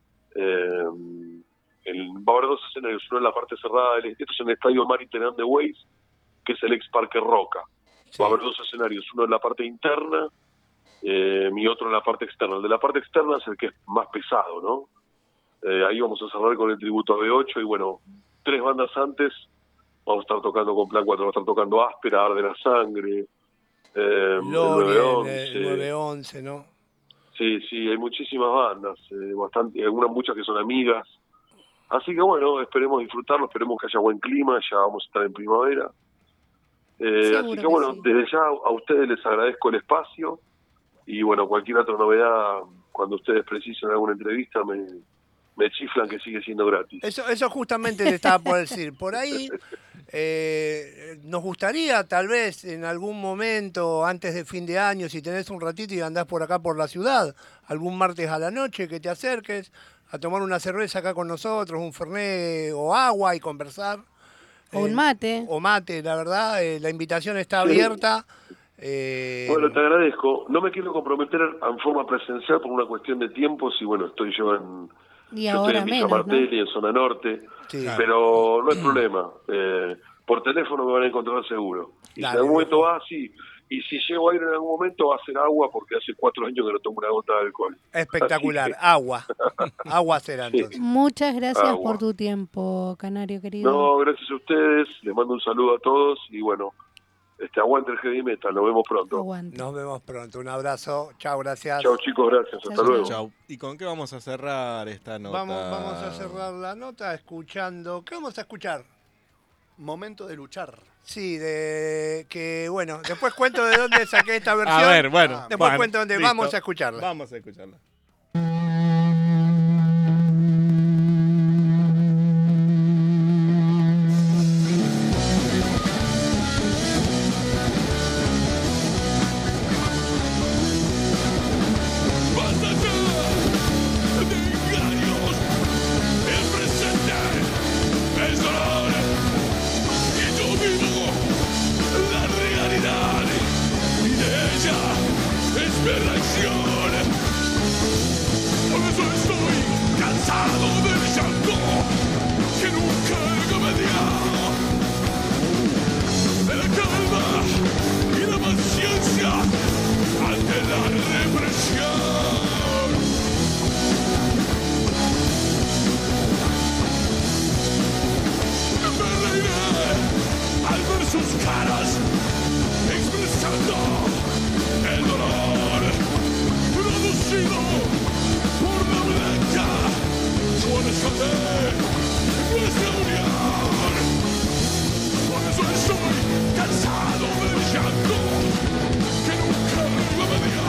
Va a haber dos escenarios, uno en la parte cerrada, esto es en el estadio Maritime de Ways, que es el ex Parque Roca. Sí. Va a haber dos escenarios, uno en la parte interna y otro en la parte externa. El de la parte externa es el que es más pesado, ¿no? Ahí vamos a cerrar con el tributo a B8 y bueno, 3 bandas antes vamos a estar tocando con Plan 4, vamos a estar tocando Áspera, Arde la Sangre, Lorien, el 911, ¿no? Sí, hay muchísimas bandas, muchas que son amigas. Así que bueno, esperemos disfrutarlo, esperemos que haya buen clima, ya vamos a estar en primavera. Así que bueno, sí. desde ya a ustedes les agradezco el espacio y bueno, cualquier otra novedad, cuando ustedes precisen alguna entrevista, me chiflan que sigue siendo gratis. Eso justamente te estaba por decir. Por ahí nos gustaría tal vez en algún momento antes de fin de año, si tenés un ratito y andás por acá por la ciudad, algún martes a la noche que te acerques a tomar una cerveza acá con nosotros, un fernet o agua y conversar. O un mate. O mate, la verdad, la invitación está abierta. Bueno, te agradezco. No me quiero comprometer en forma presencial por una cuestión de tiempos y bueno, estoy yo estoy en Villa Martelli, ¿no? En zona norte, sí, pero no hay problema. Por teléfono me van a encontrar seguro. Y dale, si en algún momento va, sí. Y si llego a ir en algún momento va a ser agua porque hace 4 años que no tomo una gota de alcohol. Espectacular, agua. Agua será entonces. Muchas gracias Agua. por tu tiempo, Canario querido. No, gracias a ustedes. Les mando un saludo a todos y bueno, Aguante el heavy metal, nos vemos pronto. Aguante. Nos vemos pronto. Un abrazo. Chao, gracias. Chao chicos, gracias, hasta Chau, luego. Chau. ¿Y con qué vamos a cerrar esta nota? Vamos a cerrar la nota escuchando. ¿Qué vamos a escuchar? Momento de luchar. Sí, de que bueno, después cuento de dónde saqué esta versión. A ver, bueno. Después bueno, cuento dónde listo. vamos a escucharla. Vamos a escucharla. Basta ya de engaños. El presente es dolor. Y yo vivo la realidad. Y de ella es mi reacción. Por eso estoy cansado del llanto que nunca me dio. De la calma y la paciencia ante la represión. Me reiré al ver sus caras expresando el dolor producido por la blanca fuerza de nuestra unión. Por eso estoy cansado del llanto que nunca me dio.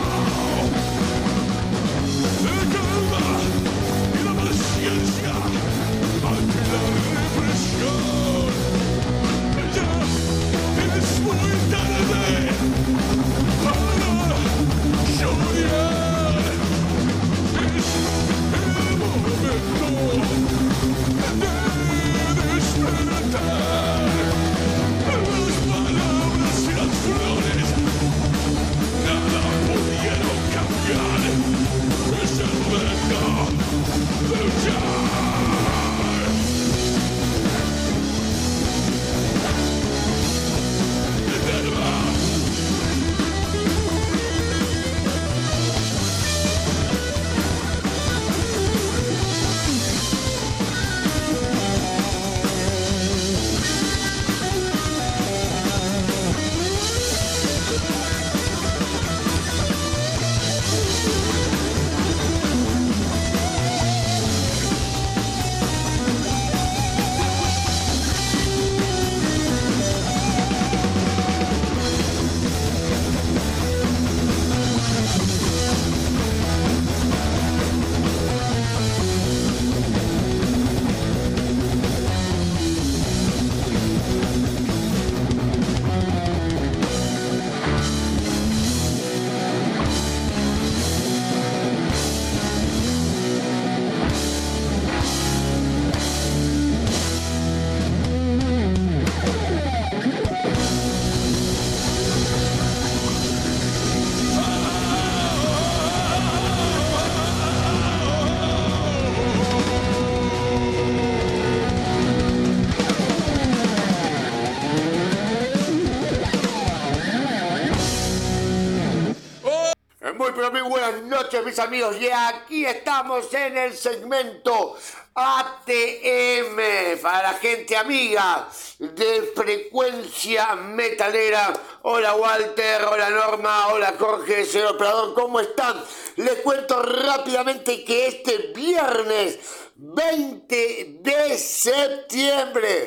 De la calma y la paciencia ante la represión. Ya es muy tarde para llorar. Es el momento de despertar. Las palabras y las flores nada pudieron cambiar. Es el momento de luchar. Muy buenas noches, mis amigos. Y aquí estamos en el segmento ATM para la gente amiga de Frecuencia Metalera. Hola Walter, hola Norma, hola Jorge, señor operador, ¿cómo están? Les cuento rápidamente que este viernes 20 de septiembre,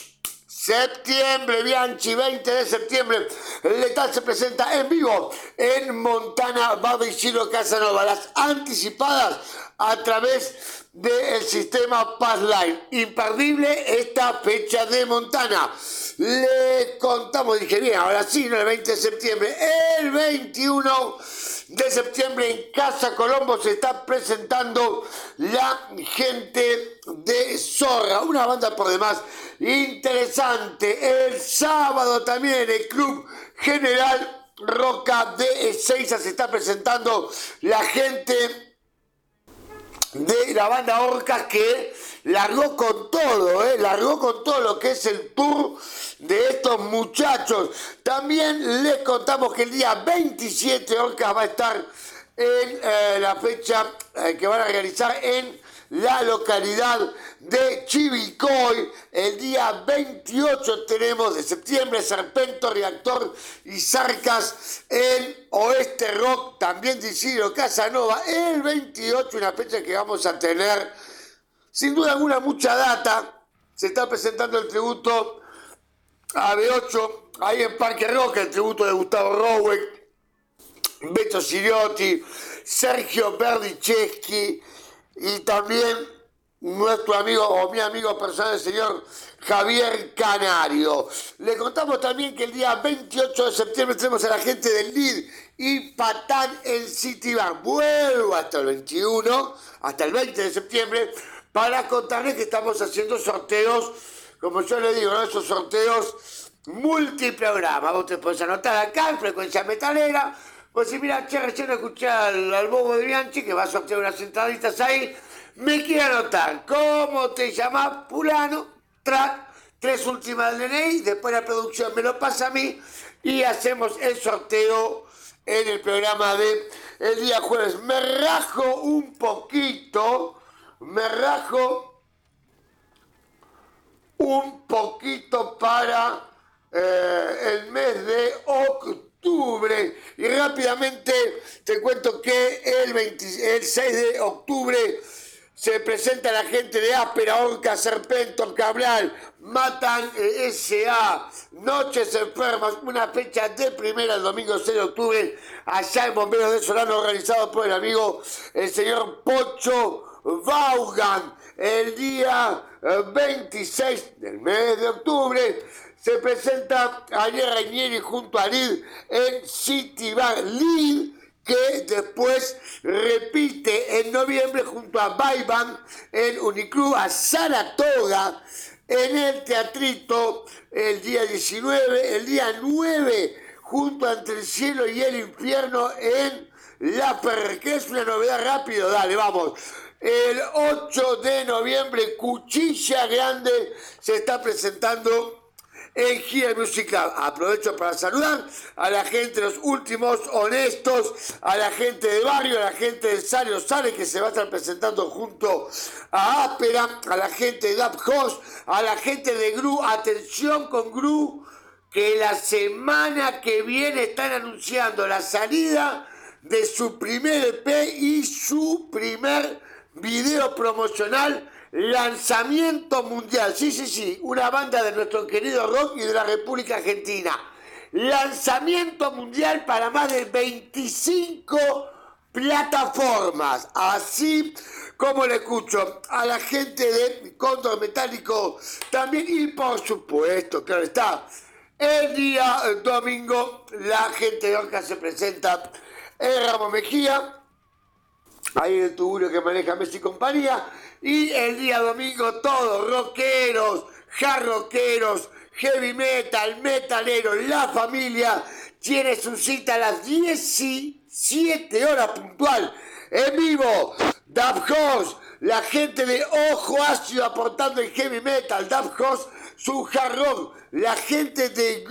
Bianchi, 20 de septiembre, el Letal se presenta en vivo en Montana, Bar y Ciro Casanova. Las anticipadas a través del sistema Passline. Imperdible esta fecha de Montana. Le contamos, dije bien, ahora sí, no el 20 de septiembre, el 21 de septiembre en Casa Colombo se está presentando la gente de Zorra, una banda por demás interesante. El sábado también el Club General Roca de Ezeiza se está presentando la gente de la banda Orcas, que largó con todo lo que es el tour de estos muchachos. También les contamos que el día 27 Orcas va a estar en la fecha que van a realizar en la localidad de Chivilcoy. El día 28 tenemos de septiembre Serpento, Reactor y Sarcas en Oeste Rock, también de Isidro Casanova. El 28, una fecha que vamos a tener sin duda alguna mucha data. Se está presentando el tributo a B8 ahí en Parque Roca, el tributo de Gustavo Rowe, Beto Siriotti, Sergio Berdicheschi y también nuestro amigo o mi amigo personal, el señor Javier Canario. Le contamos también que el día 28 de septiembre tenemos a la gente del LID y Patán en Citibank. Vuelvo hasta el 21, hasta el 20 de septiembre, para contarles que estamos haciendo sorteos, como yo le digo, ¿no? Esos sorteos multiprograma. Vos te podés anotar acá en Frecuencia Metalera. Pues si mira, che, recién escuché al Bobo de Bianchi que va a sortear unas entraditas ahí. Me quiero anotar. ¿Cómo te llamás? Fulano, track, 3 últimas del DNI, después la producción me lo pasa a mí y hacemos el sorteo en el programa de el día jueves. Me rajo un poquito para el mes de octubre, y rápidamente te cuento que el 6 de octubre se presenta la gente de Áspera, Orca, Serpento, Cabral, Matan S.A., Noches Enfermas, una fecha de primera el domingo 6 de octubre, allá en Bomberos de Solano, organizado por el amigo el señor Pocho Vaughan. El día 26 del mes de octubre se presenta Ariel Rainieri junto a Lid en Citibank. Lid, que después repite en noviembre junto a Baiban en Uniclub, a Saratoga en el Teatrito el día 19, el día 9 junto a Entre el Cielo y el Infierno en La Ferrer, que es una novedad. Rápido, dale, vamos. El 8 de noviembre, Cuchilla Grande se está presentando en Gira Music Club. Aprovecho para saludar a la gente de Los Últimos Honestos, a la gente de Barrio, a la gente de Sario Sale, que se va a estar presentando junto a Áspera, a la gente de Dap Host, a la gente de Gru. Atención con Gru, que la semana que viene están anunciando la salida de su primer EP y su primer video promocional, lanzamiento mundial. Sí, una banda de nuestro querido rock y de la República Argentina. Lanzamiento mundial para más de 25 plataformas. Así como le escucho a la gente de Cóndor Metálico también, y por supuesto, claro está, el día domingo la gente de Orca se presenta en Ramos Mejía, ahí en el tuburio que maneja Messi y compañía. Y el día domingo todos, rockeros, hard rockeros, heavy metal, metaleros, la familia tiene su cita a las 17 horas puntual, en vivo. Dap House, la gente de Ojo Ácido aportando el heavy metal, Dap House, su hard rock, la gente de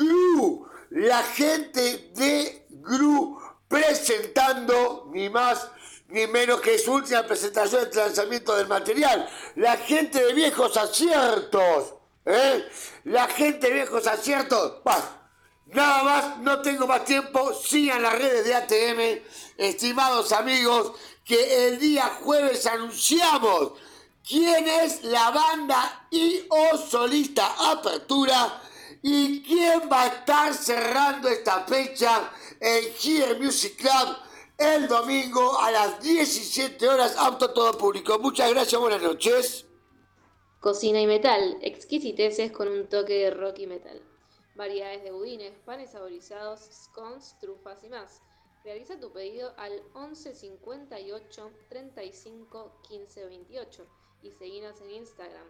Gru, presentando ni más ni menos que su última presentación de lanzamiento del material. La gente de Viejos Aciertos, la gente de Viejos Aciertos. Nada más, no tengo más tiempo. Sigan las redes de ATM, estimados amigos, que el día jueves anunciamos quién es la banda y o solista apertura y quién va a estar cerrando esta fecha en Here Music Club el domingo a las 17 horas, apto todo público. Muchas gracias, buenas noches. Cocina y metal, exquisiteces con un toque de rock y metal. Variedades de budines, panes saborizados, scones, trufas y más. Realiza tu pedido al 11 58 35 15 28 y seguinos en Instagram,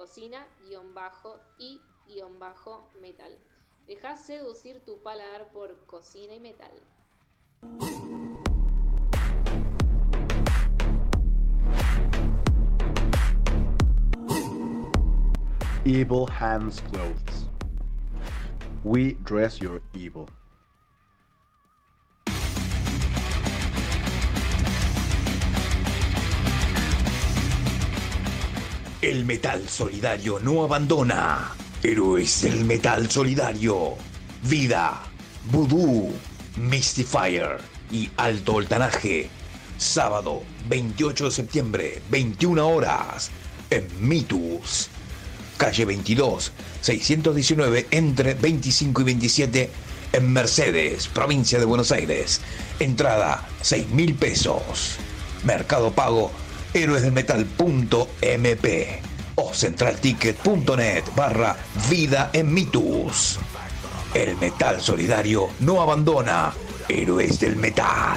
cocina-y-metal. Dejá seducir tu paladar por Cocina y Metal. Evil Hands Clothes. We dress your evil. El metal solidario no abandona. Héroes del metal solidario. Vida, Voodoo, Mystifier y Alto Voltanaje. Sábado 28 de septiembre, 21 horas, en Mitus. Calle 22, 619, entre 25 y 27, en Mercedes, provincia de Buenos Aires. Entrada, 6.000 pesos. Mercado Pago, héroesdelmetal.mp o centralticket.net/vida en Mitus. El metal solidario no abandona. Héroes del metal.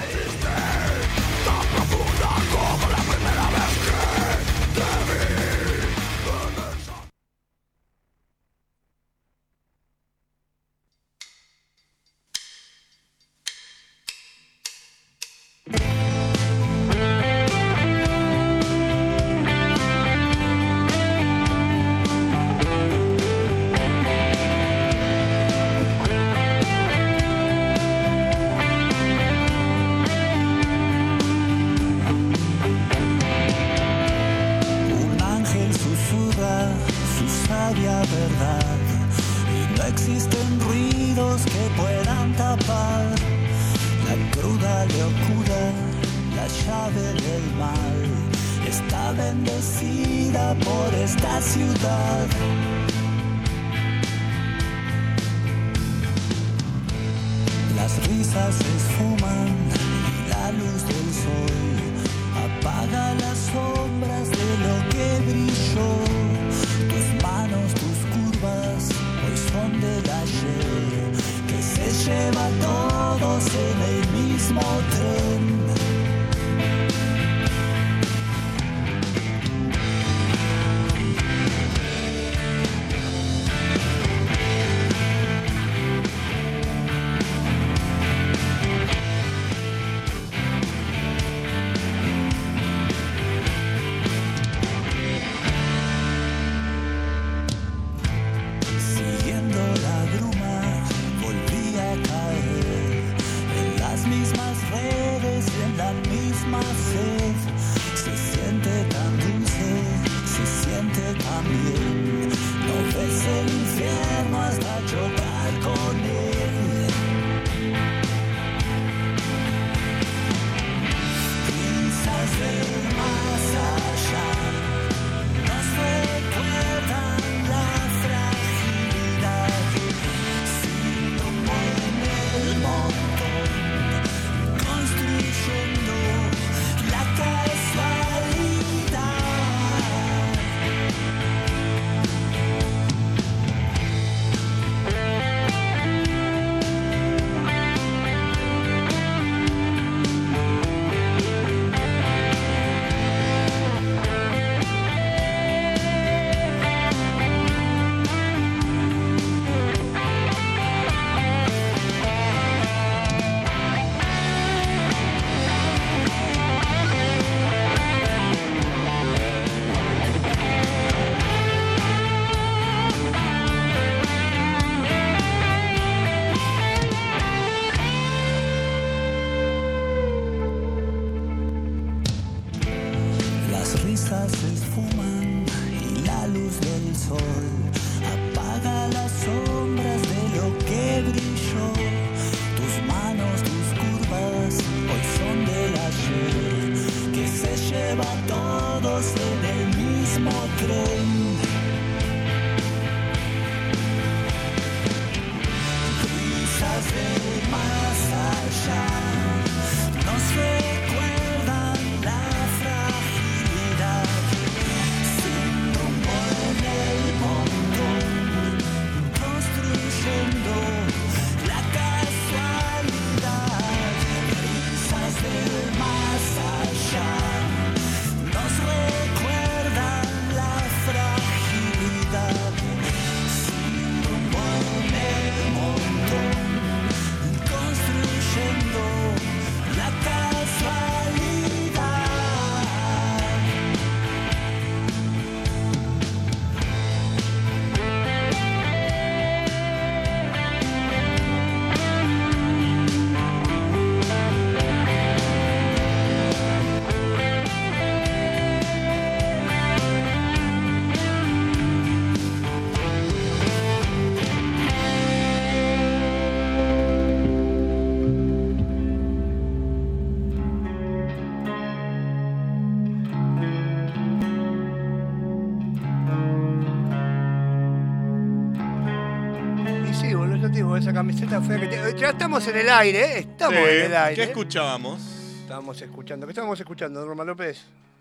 tipo, esa camiseta fea que te... Ya estamos en el aire, ¿eh? Estamos Sí. en el aire. ¿Qué escuchábamos? Estábamos escuchando. ¿Qué estábamos escuchando, Norma López?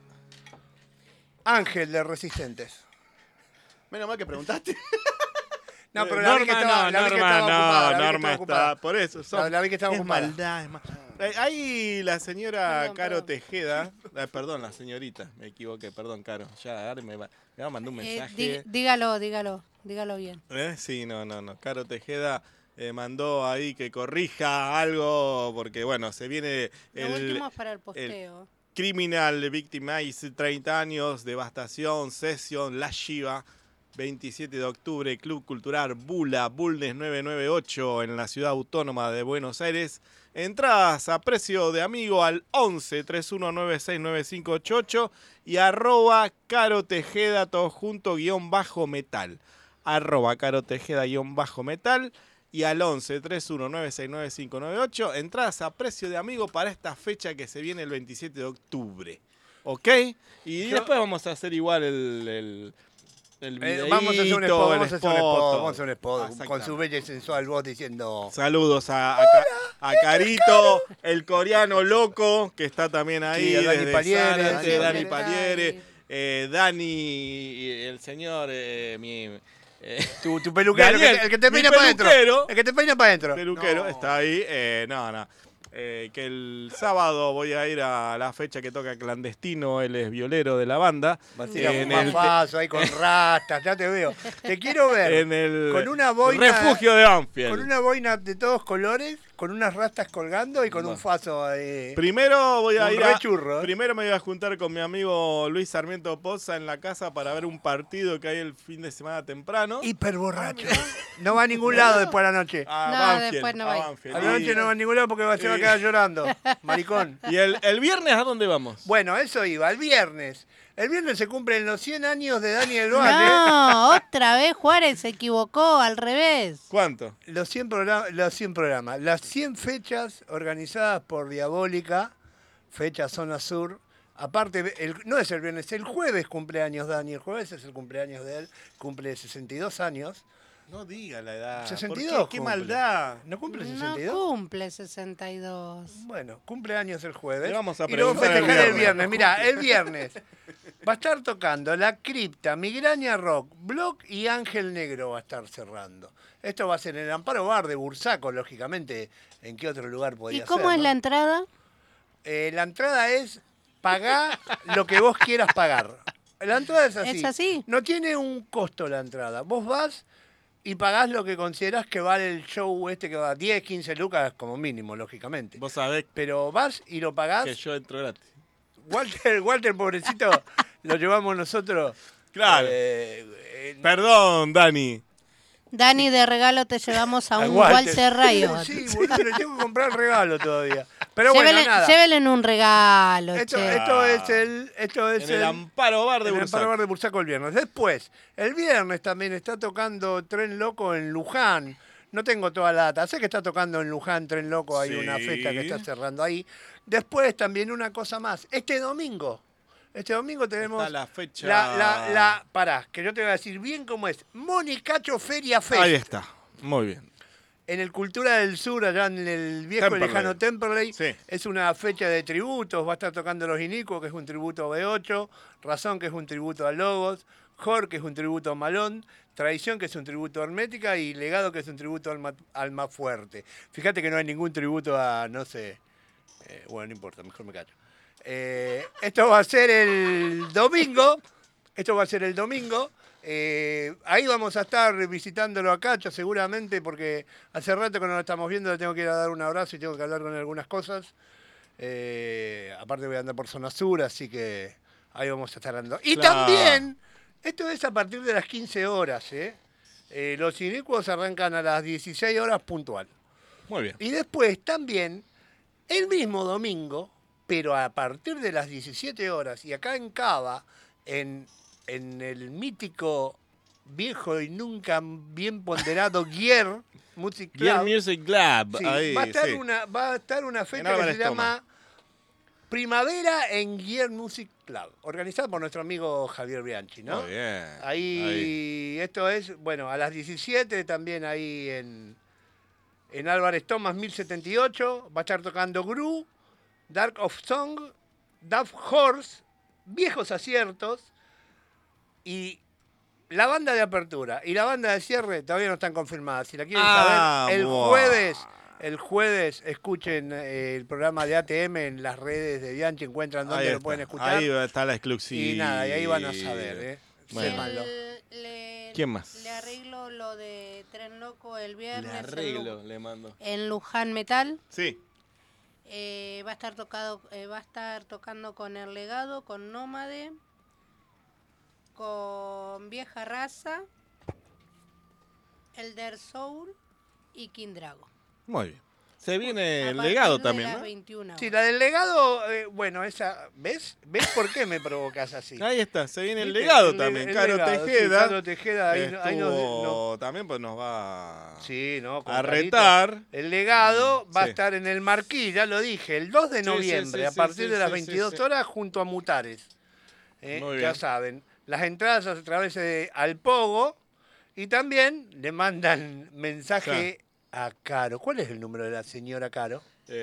Ángel de Resistentes. Menos mal que preguntaste. No, pero la vi que estaba, la vi que estaba ocupada, la vi que Norma estaba ocupada. está. Por eso. La vi que estaba es ocupada. maldad, es ahí la señora Perdón, Caro perdón. Tejeda. Perdón, la señorita. Me equivoqué. Perdón, Caro. Ya ahora me va a mandar un mensaje. Dígalo bien. Sí, no. Caro Tejeda mandó ahí que corrija algo. Porque, bueno, se viene Lo último es para el posteo. Criminal Victimize, 30 años, Devastación, Session, La Shiva, 27 de octubre, Club Cultural Bula, Bulnes 998 en la Ciudad Autónoma de Buenos Aires. Entradas a precio de amigo al 11 31969588 y @ Caro Tejeda, todo junto, _metal. @ Caro Tejeda, _metal. Y al 11 31969598, entradas a precio de amigo para esta fecha que se viene el 27 de octubre. ¿Ok? Y después vamos a hacer igual el videíto, Vamos a hacer un spot, el vamos a hacer un spot, vamos a hacer un spot, Exactamente. con su bella y sensual voz diciendo... Saludos a Carito, el coreano loco, que está también ahí. Sí, a Dani desde Paliere, Zárate, sí, Dani Dani. Paliere, Dani, el señor, Tu peluquero, Daniel, el que te mi peina para adentro. peluquero. El que te peina para adentro. Peluquero, No. está ahí. Que el sábado voy a ir a la fecha que toca Clandestino, él es violero de la banda. Vas a ir a En fumar el faso ahí con rastas, ya te veo. Te quiero ver en el con una boina, refugio de Banfield. con una boina de todos colores, con unas rastas colgando y con un faso ahí. Primero voy a Un ir re churro, ¿eh? Primero me voy a juntar con mi amigo Luis Sarmiento Poza en la casa para ver un partido que hay el fin de semana temprano. Hiper borracho. No va a ningún lado después de la noche. A No, Banfield, después no a va a ir. Banfield. A la noche no va a ningún lado porque se va a quedar llorando. Maricón. ¿Y el viernes a dónde vamos? Bueno, eso iba, el viernes. El viernes se cumplen los 100 años de Daniel Valle. No, otra vez Juárez se equivocó, al revés. ¿Cuánto? Los 100 programas, las 100 fechas organizadas por Diabólica, fecha Zona Sur. Aparte, no es el viernes, el jueves cumpleaños Dani, el jueves es el cumpleaños de él, cumple 62 años. No diga la edad. 62 ¿Por qué? ¿Qué cumple. maldad? ¿No cumple No 62? cumple 62. Bueno, cumpleaños el jueves. Le vamos a y luego preguntar el festejar el viernes. viernes. Mirá, el viernes va a estar tocando La Cripta, Migraña Rock, Block y Ángel Negro va a estar cerrando. Esto va a ser en el Amparo Bar de Bursaco, lógicamente. ¿En qué otro lugar ¿Y podría ser? cómo es no? la entrada? La entrada es pagar lo que vos quieras pagar. La entrada es así. ¿Es así? No tiene un costo la entrada. Vos vas y pagás lo que considerás que vale el show este, que va a 10, 15 lucas como mínimo, lógicamente. Vos sabés Pero vas y lo pagás. que yo entro gratis. Walter, pobrecito, lo llevamos nosotros. Claro. Perdón, Dani. Dani, de regalo te llevamos a A un Walter. Walter Riot. Sí, boludo, le tengo que comprar regalo todavía. Pero bueno, nada. Llévelen un regalo, Esto che. es En el Amparo Bar de en el Bursaco. Amparo Bar de Bursaco el viernes. Después, el viernes también está tocando Tren Loco en Luján. No tengo toda la data. Sé que está tocando en Luján Tren Loco. Hay Sí. una fecha que está cerrando ahí. Después también una cosa más. Este domingo tenemos Está la fecha. pará, que yo te voy a decir bien cómo es. Monicacho Feria Fest. Ahí está. Muy bien. En el Cultura del Sur, allá en el viejo y Temperley. lejano Temperley, Sí. es una fecha de tributos. Va a estar tocando Los Inicuos, que es un tributo a B8, Razón, que es un tributo a Logos, Jor, que es un tributo a Malón, Tradición, que es un tributo a Hermética, y Legado, que es un tributo al más fuerte. Fíjate que no hay ningún tributo a, no sé, bueno, no importa, mejor me callo. Esto va a ser el domingo. Ahí vamos a estar visitándolo a Cacho seguramente, porque hace rato que no lo estamos viendo, le tengo que ir a dar un abrazo y tengo que hablar con él algunas cosas. Aparte voy a andar por Zona Sur, así que ahí vamos a estar andando. Y Claro. también, esto es a partir de las 15 horas, los inicuos arrancan a las 16 horas puntual. Muy bien. Y después también, el mismo domingo, pero a partir de las 17 horas, y acá en Cava, en el mítico, viejo y nunca bien ponderado Gear Music Club. Gear Music Club. Sí, Ahí, va a estar sí. una En fecha que Álvarez se llama Primavera en Gear Music Club, organizada por nuestro amigo Javier Bianchi, ¿no? Muy bien. Ahí, esto es, bueno, a las 17 también ahí en en Álvarez Thomas 1078. Va a estar tocando Gru, Dark of Song, Dark Horse, Viejos Aciertos y la banda de apertura y la banda de cierre todavía no están confirmadas. Si la quieren saber, el jueves escuchen el programa de ATM en las redes de Bianchi, encuentran dónde lo pueden escuchar. Ahí está la exclusiva. Y nada, y ahí van a saber, Bueno. ¿Quién más? Le arreglo lo de Tren Loco el viernes. Le arreglo, le mando. En Luján Metal. Sí. Va a estar tocando con El Legado, con Nómade, con Vieja Raza, Elder Soul y King Drago. Muy bien. Se viene El Legado también, ¿no? 21. Sí, la del Legado, bueno, esa, ¿ves? ¿Ves por qué me provocas así? Ahí está, se viene El Legado también. Caro Legado, Tejeda. Sí, Caro Tejeda, ahí nos también pues nos va con a retar. El Legado va a Sí. estar en el Marquí, ya lo dije, el 2 de noviembre, a partir de las 22 horas, junto a Mutares. Muy ya bien. saben, las entradas a través de Alpogo y también le mandan mensaje a Caro. ¿Cuál es el número de la señora Caro?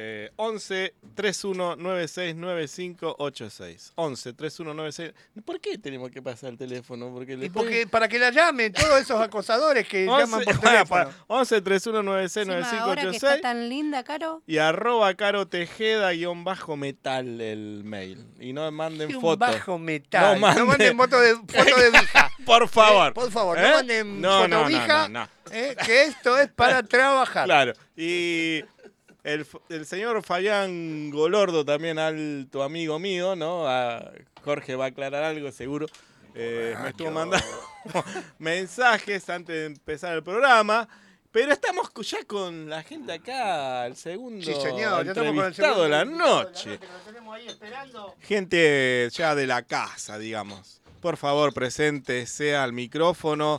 11 31 96 9586. 11 31 96. ¿Por qué tenemos que pasar el teléfono? Porque para que la llamen todos esos acosadores que llaman por teléfono. 11 31 96 9586. Ahora que está tan linda, Caro. Y @Caro Tejeda _metal el mail. Y no manden fotos. Bajo metal. No manden foto de vija. Por favor. Por favor, no manden foto vija. No. Que esto es para trabajar. Claro. Y el señor Fabián Golordo, también alto amigo mío, ¿no? Jorge va a aclarar algo, seguro. Me estuvo mandando mensajes antes de empezar el programa. Pero estamos ya con la gente acá, el segundo entrevistado de la noche. Lo tenemos ahí esperando. Gente ya de la casa, digamos. Por favor, preséntese al micrófono.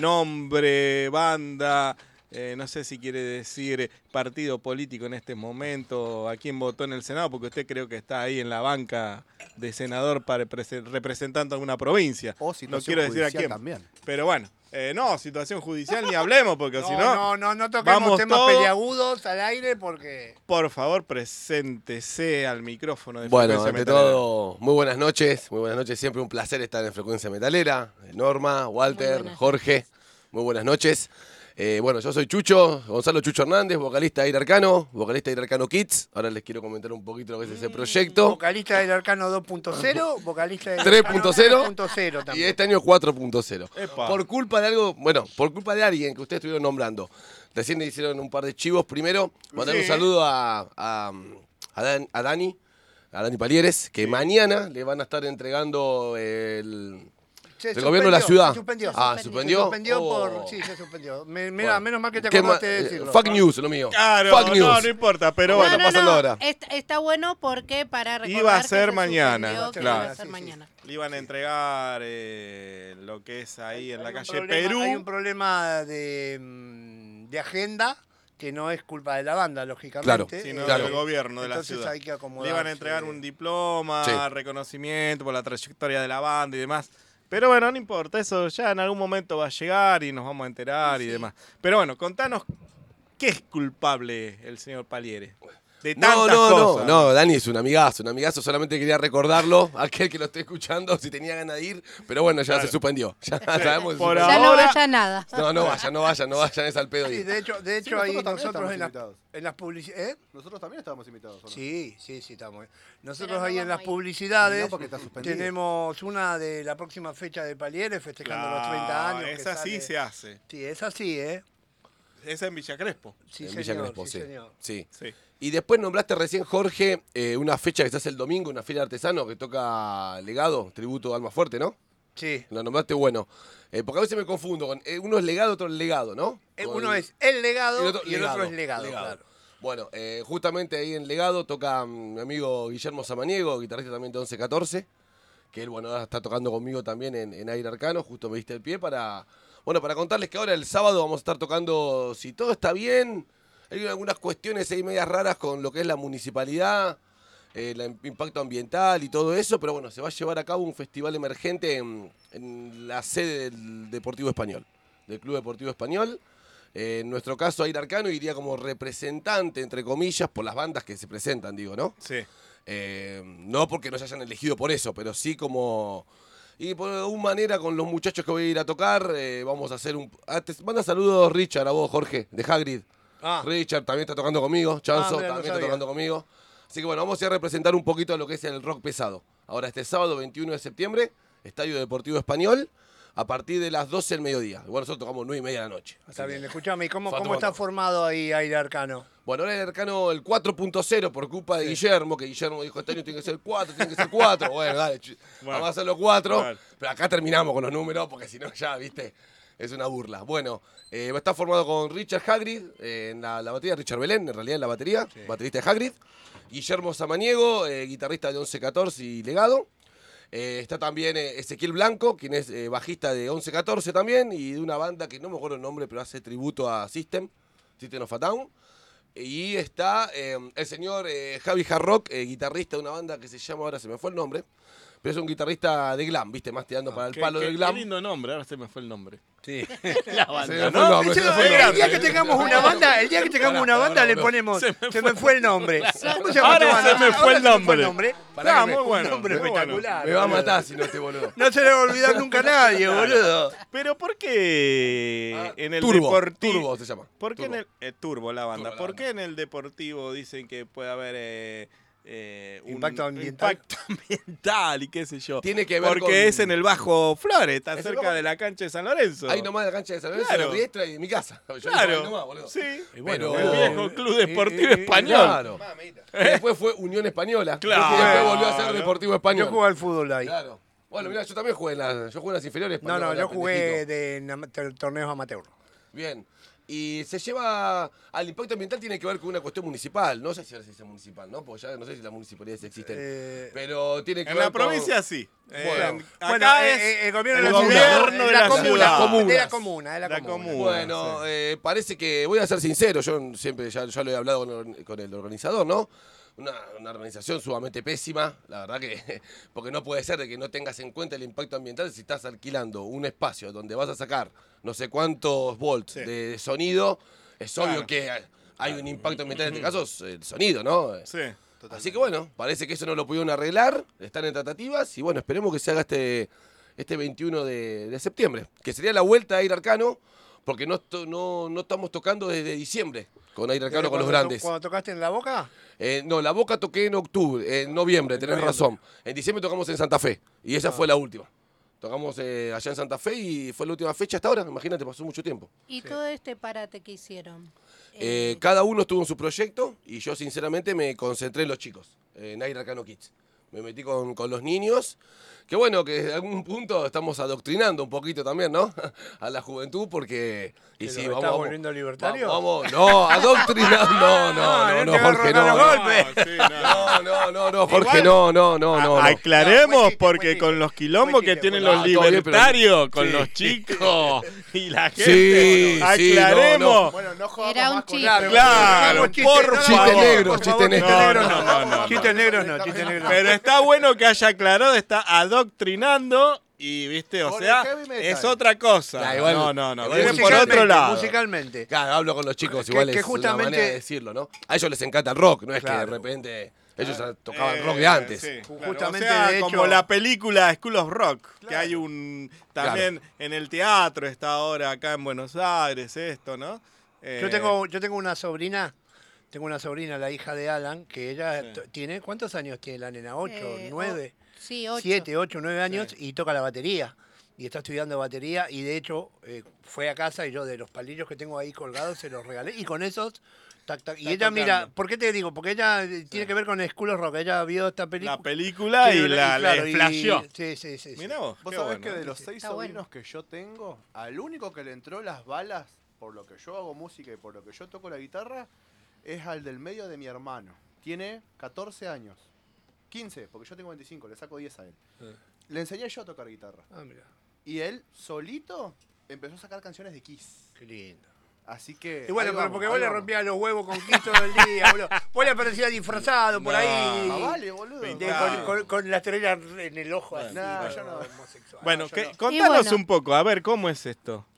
Nombre, banda, no sé si quiere decir partido político en este momento, a quién votó en el Senado, porque usted creo que está ahí en la banca de senador representando a alguna provincia. O no quiero decir a quién. También. Pero bueno, no, situación judicial ni hablemos, porque si no... No toquemos temas peliagudos al aire porque... Por favor, preséntese al micrófono de Bueno, Frecuencia ante Metalera. todo, muy buenas noches, siempre un placer estar en Frecuencia Metalera. Norma, Walter, Jorge, muy buenas noches. Bueno, yo soy Chucho, Gonzalo Chucho Hernández, vocalista de Aire Arcano, vocalista de Aire Arcano Kids. Ahora les quiero comentar un poquito lo que es ese proyecto. Vocalista del Arcano 2.0, vocalista del 3.0 también. y este año 4.0. Epa. Por culpa de algo, bueno, por culpa de alguien que ustedes estuvieron nombrando. Recién le hicieron un par de chivos. Primero, mandar un saludo a Dani Palieres, que mañana le van a estar entregando el gobierno de la ciudad. Suspendió. ¿Suspendió? Se suspendió Sí, se suspendió. Menos mal que te acordaste de decirlo. Fuck news, lo mío. Claro, Fuck news. no importa, pero bueno, está pasando ahora. Está bueno porque para recordar Iba a ser que se mañana, suspendió, claro. iba a ser mañana. Le iban a entregar lo que es ahí en la calle Hay un Perú. problema de agenda que no es culpa de la banda, lógicamente. Claro, sino claro. del gobierno de la Entonces ciudad. hay que acomodarse. Le iban a entregar un diploma, Sí. reconocimiento por la trayectoria de la banda y demás. Pero bueno, no importa, eso ya en algún momento va a llegar y nos vamos a enterar y demás. Pero bueno, contanos, ¿qué es culpable el señor Palieres? De tantas cosas. No, Dani es un amigazo, solamente quería recordarlo, aquel que lo esté escuchando, si tenía ganas de ir, pero bueno, ya se suspendió. Ya sabemos que se Por suspendió. Ya no ahora- vaya nada. No vayan, es al pedo. Sí, ir. de hecho Sí, ahí nosotros también nosotros estamos en las publicidades... Nosotros también estábamos invitados, ¿o no? Sí, estamos. Nosotros Pero no ahí en vamos las a ir. publicidades No, porque está suspendido. tenemos una de la próxima fecha de Palieres festejando los 30 años. que Esa sí sale- se hace. Sí, es así, ¿eh? Esa en Villa Crespo. Sí, En señor, Villa Crespo, sí, sí. señor. Sí. Sí. Y después nombraste recién, Jorge, una fecha que se hace el domingo, una feria de artesanos que toca Legado, tributo a Alma Fuerte, ¿no? Sí. La nombraste, bueno. Porque a veces me confundo con uno es Legado, otro es Legado, ¿no? Con Uno es el legado y y el otro es legado. Claro. Bueno, justamente ahí en Legado toca mi amigo Guillermo Samaniego, guitarrista también de 1114, que él, bueno, ahora está tocando conmigo también en Aire Arcano, justo me diste el pie para contarles que ahora el sábado vamos a estar tocando, si todo está bien, hay algunas cuestiones ahí medias raras con lo que es la municipalidad, el impacto ambiental y todo eso, pero bueno, se va a llevar a cabo un festival emergente en la sede del Deportivo Español, del Club Deportivo Español. En nuestro caso, Aire Arcano iría como representante, entre comillas, por las bandas que se presentan, digo, ¿no? Sí. No porque nos hayan elegido por eso, pero sí como... Y por alguna manera con los muchachos que voy a ir a tocar, vamos a hacer un... manda saludos Richard, a vos, Jorge, de Hagrid. Richard también está tocando conmigo, Chanzo mira, también no está tocando conmigo. Así que bueno, vamos a ir a representar un poquito de lo que es el rock pesado. Ahora este sábado 21 de septiembre, Estadio Deportivo Español, a partir de las 12 del mediodía. Igual nosotros tocamos 9:30 de la noche. Está bien, escúchame, ¿y cómo está formado ahí Aire Arcano? Bueno, ahora Aire Arcano el 4.0 por culpa de Guillermo, que Guillermo dijo, este año tiene que ser 4, tiene que ser 4. Bueno, dale, vamos a hacerlo 4. Bueno. Pero acá terminamos con los números, porque si no ya, viste, es una burla. Bueno, está formado con Richard Hagrid en la batería, Richard Belén, en realidad en la batería, baterista de Hagrid. Guillermo Samaniego, guitarrista de 11-14 y legado. Está también Ezequiel Blanco, quien es bajista de 11-14 también, y de una banda que no me acuerdo el nombre, pero hace tributo a System of a Down. Y está el señor Javi Harrock, guitarrista de una banda que se llama, ahora se me fue el nombre, pero es un guitarrista de glam, ¿viste? Más tirando para el palo del glam. Qué lindo nombre, ahora se me fue el nombre. Sí. La banda, ¿no? El día que tengamos una banda, le ponemos se me fue el nombre. Ahora se me fue el nombre. Muy bueno. Un nombre espectacular. Me va a matar si no este boludo. No se le va a olvidar nunca a nadie, boludo. Pero ¿por qué en el Turbo, deportivo? Turbo se llama. ¿Por qué en el Turbo la banda? ¿Por qué en el deportivo dicen que puede haber impacto ambiental y qué sé yo? Tiene que ver porque es en el Bajo Flores, está cerca de la cancha de San Lorenzo. Ahí nomás de la cancha de San Lorenzo, de Riestra y de mi casa. Claro, nomás, boludo. sí. Bueno, el viejo Club Deportivo Español. Claro. Después fue Unión Española. Claro. Y después volvió a ser Deportivo Español. Yo jugué al fútbol ahí. Claro. Bueno, mira, yo también jugué en las inferiores. No, yo jugué de torneos amateur. Bien. Y se lleva al impacto ambiental, tiene que ver con una cuestión municipal. No sé si ahora se dice municipal, ¿no? Porque ya no sé si las municipalidades existen. Pero tiene que ver en la provincia sí. Bueno, acá es el gobierno de la ciudad. De la comuna. Bueno, parece que, voy a ser sincero, yo siempre ya lo he hablado con el organizador, ¿no? Una organización sumamente pésima, la verdad que, porque no puede ser de que no tengas en cuenta el impacto ambiental si estás alquilando un espacio donde vas a sacar no sé cuántos volts de sonido, es obvio que hay un impacto ambiental, en este caso es el sonido, ¿no? Sí. Así que bueno, parece que eso no lo pudieron arreglar, están en tratativas y bueno, esperemos que se haga este 21 de septiembre, que sería la vuelta a Aire Arcano, porque no estamos tocando desde diciembre con Aire Arcano con los grandes. ¿Cuando tocaste en La Boca? No, La Boca toqué en noviembre, tenés razón. En diciembre tocamos en Santa Fe y esa fue la última. Tocamos allá en Santa Fe y fue la última fecha hasta ahora, imagínate, pasó mucho tiempo. ¿Y todo este parate que hicieron? Cada uno estuvo en su proyecto y yo sinceramente me concentré en los chicos, en Aire Arcano Kids. Me metí con los niños, que bueno, que en algún punto estamos adoctrinando un poquito también, ¿no? A la juventud, porque... Y sí, ¿estás volviendo libertario? No, adoctrinando, no, Jorge, no, Jorge, no. Aclaremos, porque con los quilombos que tienen los libertarios, con los chicos y la gente, aclaremos. Bueno, no jugamos era un chiste. Claro, por favor. Chiste negro. Chiste negro no. Pero está bueno que haya aclarado, está adoctrinando y, viste, o sea, es otra cosa. No. Vienen por otro lado. Musicalmente. Claro, hablo con los chicos, igual es una manera de decirlo, ¿no? A ellos les encanta el rock, no es que de repente ellos tocaban rock de antes. Sí, justamente, o sea, de hecho, como la película School of Rock, que hay también en el teatro, está ahora acá en Buenos Aires, esto, ¿no? Yo tengo una sobrina. Tengo una sobrina, la hija de Alan, que ella tiene... ¿Cuántos años tiene la nena? ¿8, 9? Sí, 8. 7, 8, 9 años y toca la batería. Y está estudiando batería y de hecho fue a casa y yo de los palillos que tengo ahí colgados se los regalé. Y con esos... Y ella mira, ¿por qué te digo? Porque ella tiene que ver con School of Rock. Ella vio esta película. La película y la flasheó. Sí. Mirá vos sabés que de los 6 sobrinos que yo tengo, al único que le entró las balas por lo que yo hago música y por lo que yo toco la guitarra, es al del medio de mi hermano. Tiene 14 años. 15, porque yo tengo 25, le saco 10 a él. Le enseñé yo a tocar guitarra. Mira. Y él, solito, empezó a sacar canciones de Kiss. Qué lindo. Así que... Y bueno, pero porque vos le rompías los huevos con Kiss todo el día, boludo. Vos le aparecías disfrazado por ahí. Vale, boludo. Con la estrella en el ojo así. No, yo no. Bueno, contanos un poco, a ver, ¿cómo es esto?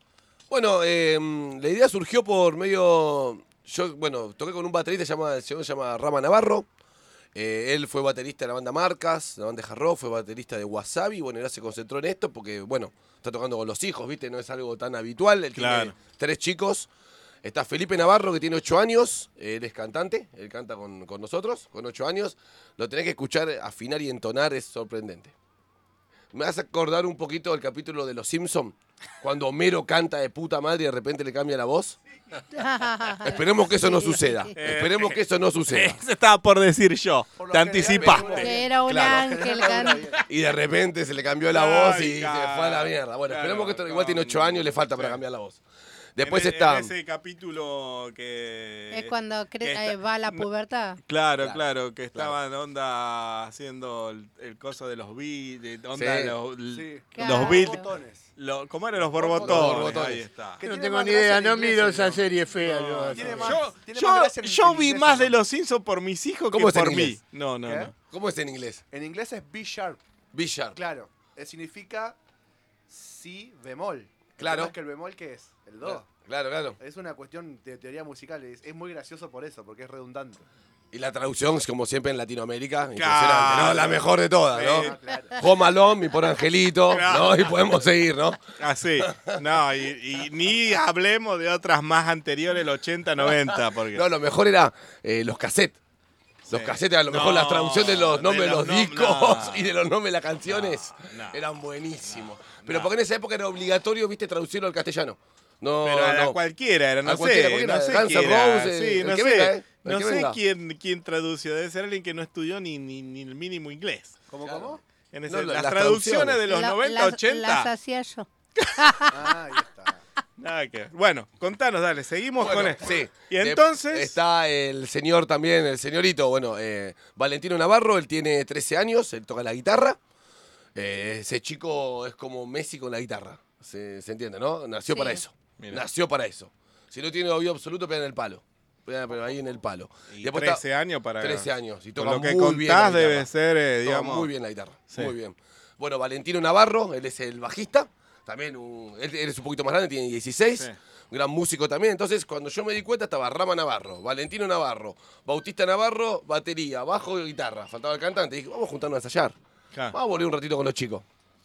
Bueno, la idea surgió por medio... Yo, bueno, toqué con un baterista, el señor se llama Rama Navarro. Él fue baterista de la banda Marcas, la banda de Hard Rock, fue baterista de Wasabi. Bueno, él se concentró en esto porque, bueno, está tocando con los hijos, ¿viste? No es algo tan habitual. Él tiene 3 chicos. Está Felipe Navarro, que tiene 8 años. Él es cantante, él canta con nosotros, con 8 años. Lo tenés que escuchar, afinar y entonar, es sorprendente. Me hace acordar un poquito del capítulo de Los Simpsons, cuando Homero canta de puta madre y de repente le cambia la voz. Esperemos que eso no suceda. Esperemos que eso no suceda. Eso estaba por decir yo. Te anticipaste. Que era un ángel. Y de repente se le cambió la voz y se fue a la mierda. Bueno, esperemos que esto igual tiene 8 años y le falta para cambiar la voz. Después está... En ese capítulo que... Es cuando va a la pubertad. Claro, que estaba en onda haciendo el coso de los beats, los beats. ¿Cómo eran los borbotones? Ahí está. No tengo ni idea, no miro esa serie fea. Yo vi más de Los Simpsons por mis hijos que por mí. No. ¿Cómo es en inglés? En inglés es B sharp. B sharp. Claro, significa si bemol. Claro. Es que el bemol, ¿qué es? El do. Claro. Es una cuestión de teoría musical. Es muy gracioso por eso, porque es redundante. Y la traducción es como siempre en Latinoamérica, impresionante, ¿no? La mejor de todas, ¿no? Home Alone, mi pobre angelito, ¿no? Y podemos seguir, ¿no? Así. No, y ni hablemos de otras más anteriores, el 80, 90. Porque... No, lo mejor era los cassettes. Los cassettes, a lo mejor la traducción de los nombres de los discos y de los nombres de las canciones eran buenísimos. Pero porque en esa época era obligatorio, viste, traducirlo al castellano. Pero a cualquiera era, no sé. No sé quién tradució. Debe ser alguien que no estudió ni el mínimo inglés. ¿Cómo? Las traducciones de los 90, 80. Las hacía yo. Ahí está. Nada que ver. Bueno, contanos, dale, seguimos con esto. Sí. Y entonces... Está el señor también, el señorito, Valentino Navarro, él tiene 13 años, él toca la guitarra. Ese chico es como Messi con la guitarra. Se entiende, ¿no? Nació para eso. Mirá. Nació para eso. Si no tiene oído absoluto, pega en el palo. Pero ahí en el palo. Y 13 años para... 13 años. Y toca lo que muy bien la guitarra. debe ser, digamos... Toca muy bien la guitarra. Sí. Muy bien. Bueno, Valentino Navarro, él es el bajista. También, él es un poquito más grande, tiene 16. Sí. Un gran músico también. Entonces, cuando yo me di cuenta, estaba Rama Navarro, Valentino Navarro, Bautista Navarro, batería, bajo y guitarra. Faltaba el cantante. Y dije, vamos a juntarnos a ensayar. Vamos a volver un ratito con los chicos.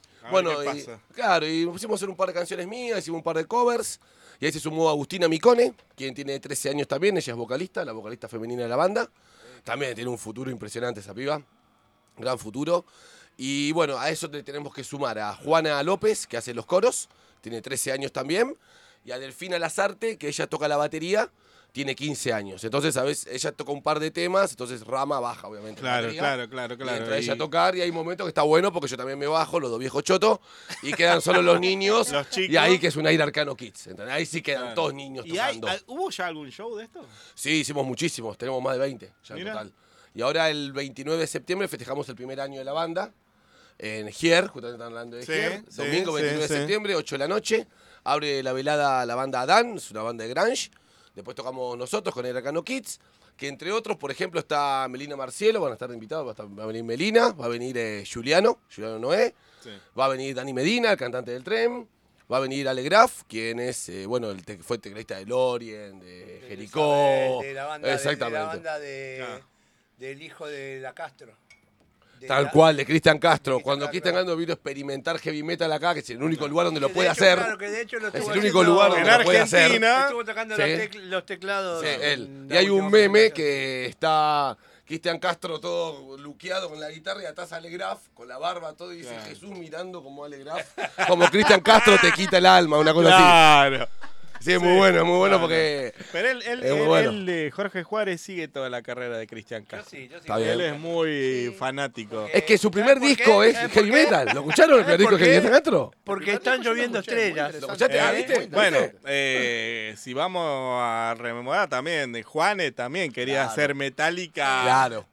Y pusimos a hacer un par de canciones mías, hicimos un par de covers. Y ahí se sumó Agustina Micone, quien tiene 13 años también. Ella es vocalista, la vocalista femenina de la banda. También tiene un futuro impresionante esa piba. Gran futuro. Y bueno, a eso tenemos que sumar a Juana López, que hace los coros. Tiene 13 años también. Y a Delfina Lazarte, que ella toca la batería. Tiene 15 años. Entonces, a veces ella toca un par de temas, entonces Rama baja, obviamente. Claro. Y entra ella a tocar y hay momentos que está bueno porque yo también me bajo, los dos viejos chotos, y quedan solo los niños. Los chicos. Y ahí que es un Aire Arcano Kids. ¿Entendés? Ahí sí quedan todos niños tocando. ¿Hubo ya algún show de esto? Sí, hicimos muchísimos. Tenemos más de 20 ya en total. Y ahora el 29 de septiembre festejamos el primer año de la banda. En Gier, justamente están hablando de Gier. Domingo 29 de septiembre, 8 de la noche. Abre la velada la banda Adán, es una banda de grunge. Después tocamos nosotros con el Arcano Kids, que entre otros, por ejemplo, está Melina Marcielo, van a estar invitados, va a venir Melina, va a venir Juliano Noé, va a venir Dani Medina, el cantante del Tren, va a venir Ale Graf, quien es, fue teclista de Lorien, de Jericó. De la banda, exactamente. De la banda del hijo de la Castro. Tal cual, de Cristian Castro. Cuando Cristian Castro vino a experimentar heavy metal acá, que es el único lugar donde lo puede hacer. Claro, que de hecho lo es el único lugar donde lo puede hacer. Estuvo tocando los teclados. Sí, él. Y hay un meme que está Cristian Castro todo luqueado con la guitarra y atrás Ale Graf con la barba todo y dice Jesús mirando como Ale Graf. Como Cristian Castro te quita el alma, una cosa así. Claro. Sí, es muy bueno porque... Pero él, Jorge Juárez, sigue toda la carrera de Cristian Castro. Yo sí. Él es muy fanático. Es que su primer disco es heavy metal. ¿Lo escucharon el primer disco de Cristian Castro? Porque están lloviendo estrellas. ¿Lo escuchaste? ¿Viste? Bueno, si vamos a rememorar también, Juanes también quería hacer Metallica. Claro.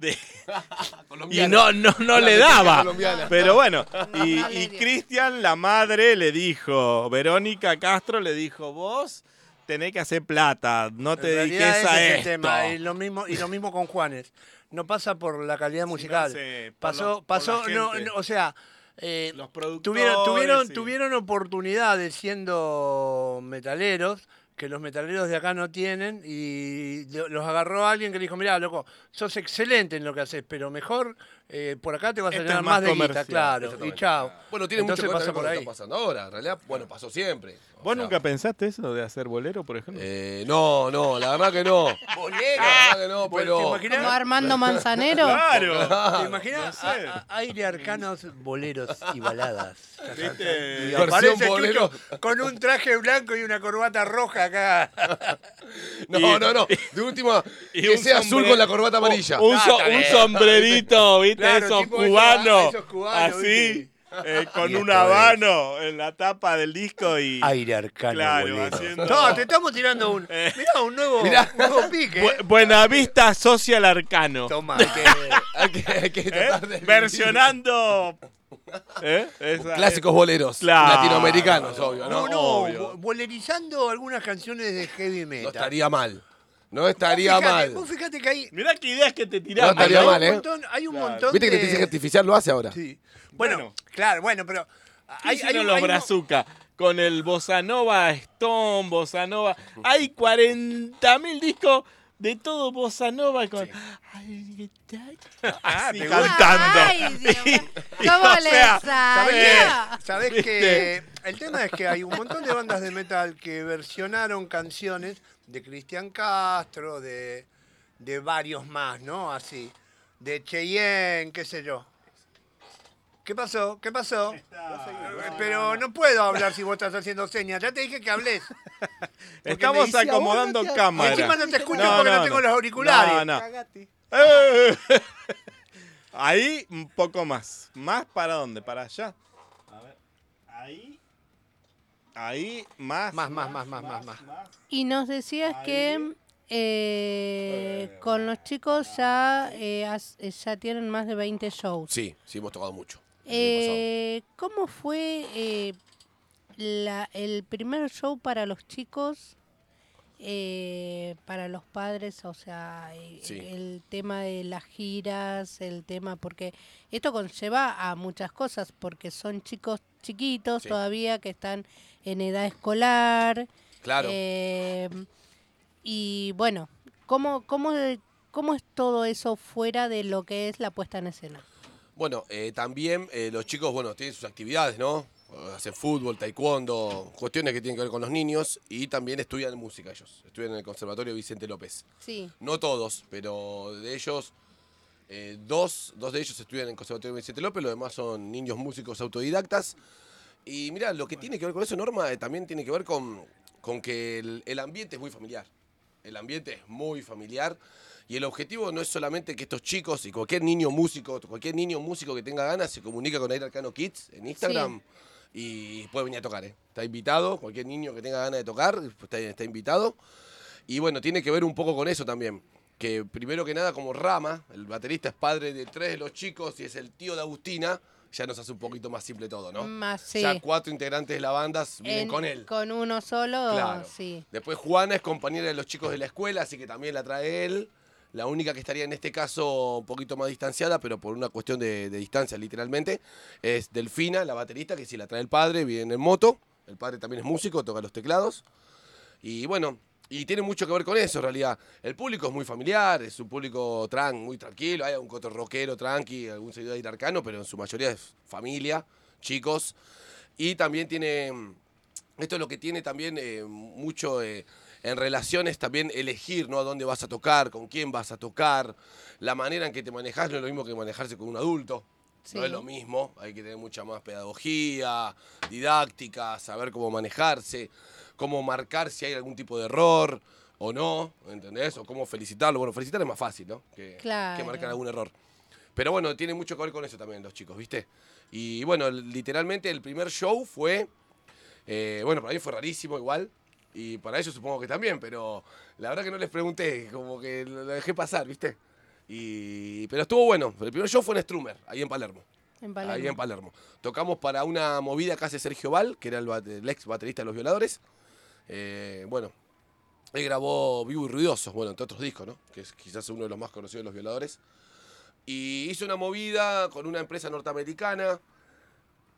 Y no le daba. Pero bueno, y Cristian, la madre, le dijo, Verónica Castro le dijo, vos tenés que hacer plata, no te dediques a esto. Tema. Y lo mismo con Juanes. No pasa por la calidad musical. Pasó, o sea, los productores. Tuvieron oportunidades siendo metaleros, que los metaleros de acá no tienen, y los agarró alguien que le dijo, mirá, loco, sos excelente en lo que haces, pero mejor por acá te vas a tener más de guita, claro, y chao. Bueno, tiene Entonces mucho que ver pasa con por lo que ahí. está pasando ahora. En realidad, bueno, pasó siempre. ¿Vos nunca pensaste eso de hacer bolero, por ejemplo? No, la verdad que no. Bolero. La verdad que no, pero... ¿Te imaginas? Como Armando Manzanero. Claro. ¿Te imaginas? Aire arcanos, boleros y baladas. ¿Viste? Y Versión aparece bolero. Chucho con un traje blanco y una corbata roja acá. No. De última, y que un sea azul sombre- con la corbata amarilla. Un sombrerito, ¿viste? Claro, esos tipo cubanos. esos cubanos, así. ¿viste? Con Y un esto habano en la tapa del disco y. Aire arcano, Claro, bolero. haciendo- No, te estamos tirando un nuevo pique. Buenavista Social Arcano. Toma. Hay que tratar de... Versionando. Clásicos boleros Claro. latinoamericanos, obvio, ¿no? Obvio. Bolerizando algunas canciones de heavy metal. No estaría mal. No estaría mal. Vos fíjate que hay... Mirá qué ideas que te tirás. No estaría mal, ¿eh? Hay un montón ¿Viste que la de... inteligencia artificial lo hace ahora? Sí. Bueno, claro, pero... ¿Qué hicieron los Brazuca? Con el Bossa Nova Stone, Bossa Nova. Hay 40.000 discos de todo Bossa Nova con... Así te cantando. Ay, Dios mío. Y, ¿Cómo o le sea, salía? ¿Sabés que el tema es que hay un montón de bandas de metal que versionaron canciones de Cristian Castro, de varios más, ¿no? Así. De Cheyenne, qué sé yo. ¿Qué pasó? Pero no puedo hablar si vos estás haciendo señas. Ya te dije que hables. Estamos acomodando cámara. Encima no te escucho porque no tengo los auriculares. No. Ahí un poco más. ¿Más para dónde? ¿Para allá? A ver. Ahí más. Más. Y nos decías que con los chicos ya tienen más de 20 shows. Sí, hemos tocado mucho. ¿Cómo fue el primer show para los chicos, para los padres? O sea, Sí. el tema de las giras, el tema, porque esto conlleva a muchas cosas, porque son chicos chiquitos Sí. todavía que están en edad escolar. Claro. Y bueno, ¿cómo es todo eso fuera de lo que es la puesta en escena? Bueno, también los chicos, bueno, tienen sus actividades, ¿no? Hacen fútbol, taekwondo, cuestiones que tienen que ver con los niños y también estudian música ellos. Estudian en el Conservatorio Vicente López. Sí. No todos, pero de ellos, dos de ellos estudian en el Conservatorio Vicente López, los demás son niños músicos autodidactas. Y mirá, lo que tiene que ver con eso, Norma, también tiene que ver con que el ambiente es muy familiar. El ambiente es muy familiar. Y el objetivo no es solamente que estos chicos y cualquier niño músico que tenga ganas se comunica con Aire Arcano Kids en Instagram y puede venir a tocar. Está invitado, cualquier niño que tenga ganas de tocar está invitado. Y bueno, tiene que ver un poco con eso también. Que primero que nada, como Rama, el baterista es padre de 3 de los chicos y es el tío de Agustina, ya nos hace un poquito más simple todo, ¿no? Más, sí. Ya 4 integrantes de la banda vienen con él. Con uno solo, Claro. sí. Después Juana es compañera de los chicos de la escuela, así que también la trae él. La única que estaría en este caso un poquito más distanciada, pero por una cuestión de distancia literalmente, es Delfina, la baterista, que si la trae el padre, viene en moto. El padre también es músico, toca los teclados. Y bueno, y tiene mucho que ver con eso en realidad. El público es muy familiar, es un público muy tranquilo. Hay un coto rockero tranqui, algún seguidor de Aire Arcano, pero en su mayoría es familia, chicos. Y también tiene, esto es lo que tiene también mucho... en relaciones también elegir, ¿no? A dónde vas a tocar, con quién vas a tocar, la manera en que te manejas no es lo mismo que manejarse con un adulto. Sí. No es lo mismo, hay que tener mucha más pedagogía, didáctica, saber cómo manejarse, cómo marcar si hay algún tipo de error o no, ¿entendés? O cómo felicitarlo. Bueno, felicitar es más fácil, ¿no? Que marcar algún error. Pero bueno, tiene mucho que ver con eso también los chicos, ¿viste? Y bueno, literalmente el primer show fue, bueno, para mí fue rarísimo igual. Y para ellos supongo que también, pero la verdad que no les pregunté, como que lo dejé pasar, ¿viste? Pero estuvo bueno. El primer show fue en Strummer, ahí en Palermo. Ahí en Palermo. Tocamos para una movida que hace Sergio Val, que era el ex baterista de Los Violadores. Bueno, él grabó Vivo y Ruidoso, bueno, entre otros discos, ¿no? Que es quizás uno de los más conocidos de Los Violadores. Y hizo una movida con una empresa norteamericana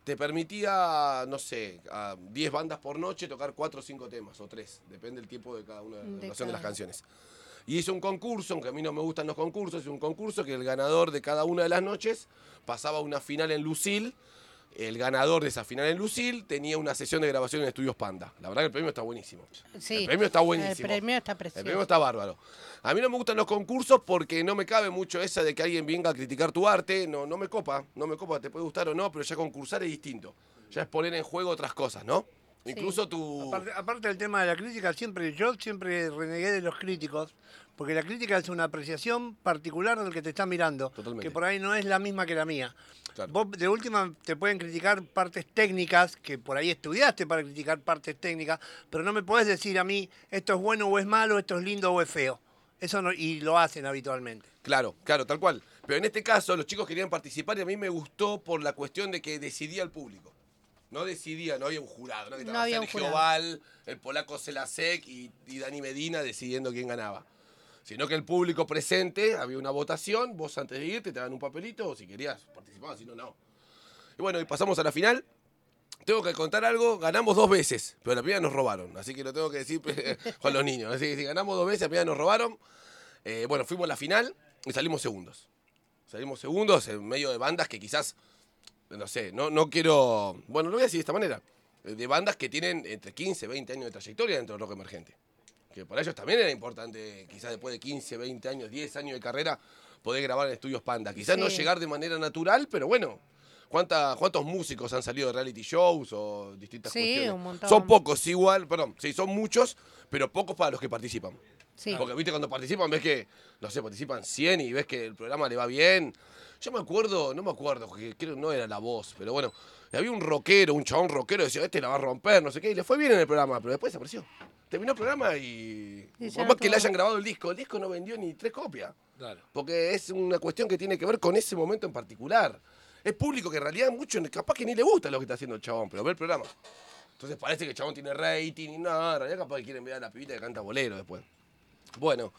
te permitía, no sé, a 10 bandas por noche tocar 4 o 5 temas, o 3, depende del tiempo de cada una de la duración de las canciones. Y hizo un concurso, aunque a mí no me gustan los concursos, hizo un concurso que el ganador de cada una de las noches pasaba a una final en Lucil. El ganador de esa final en Lucil tenía una sesión de grabación en Estudios Panda. La verdad que el premio está buenísimo. Sí, el premio está buenísimo. El premio está precioso. El premio está bárbaro. A mí no me gustan los concursos porque no me cabe mucho esa de que alguien venga a criticar tu arte. No me copa, te puede gustar o no, pero ya concursar es distinto. Ya es poner en juego otras cosas, ¿no? Sí. Incluso tu... Aparte del tema de la crítica, yo siempre renegué de los críticos, porque la crítica es una apreciación particular del que te está mirando, Totalmente. que por ahí no es la misma que la mía. Claro. Vos de última te pueden criticar partes técnicas, que por ahí estudiaste para criticar partes técnicas, pero no me podés decir a mí esto es bueno o es malo, esto es lindo o es feo. Eso no, y lo hacen habitualmente. Claro, tal cual. Pero en este caso los chicos querían participar y a mí me gustó por la cuestión de que decidía el público. No había un jurado, ¿no? Que estaba Sergio Val, el polaco Selasek y Dani Medina decidiendo quién ganaba. Sino que el público presente, había una votación, vos antes de irte te daban un papelito, o si querías participar, si no, no. Y bueno, y pasamos a la final. Tengo que contar algo, ganamos 2 veces, pero la primera nos robaron, así que lo tengo que decir con los niños. Así que si ganamos 2 veces, la primera nos robaron. Bueno, fuimos a la final y salimos segundos. Salimos segundos en medio de bandas que quizás, no sé, no quiero... Bueno, lo voy a decir de esta manera. De bandas que tienen entre 15 y 20 años de trayectoria dentro del rock emergente. Que para ellos también era importante, quizás después de 15, 20 años, 10 años de carrera, poder grabar en Estudios Panda. Quizás no llegar de manera natural, pero bueno, ¿cuántos músicos han salido de reality shows o distintas cuestiones? Un montón. Son pocos igual, perdón, sí, son muchos, pero pocos para los que participan. Sí. Porque viste, cuando participan ves que, no sé, participan 100 y ves que el programa le va bien. Yo no me acuerdo, que creo que no era La Voz, pero bueno, había un chabón rockero, decía, la va a romper, no sé qué, y le fue bien en el programa, pero después desapareció. Terminó el programa y por más que le hayan grabado el disco no vendió ni 3 copias. Claro. Porque es una cuestión que tiene que ver con ese momento en particular. Es público que en realidad mucho, capaz que ni le gusta lo que está haciendo el chabón, pero ve el programa. Entonces parece que el chabón tiene rating y no, en realidad capaz que quieren ver a la pibita que canta bolero después. Bueno,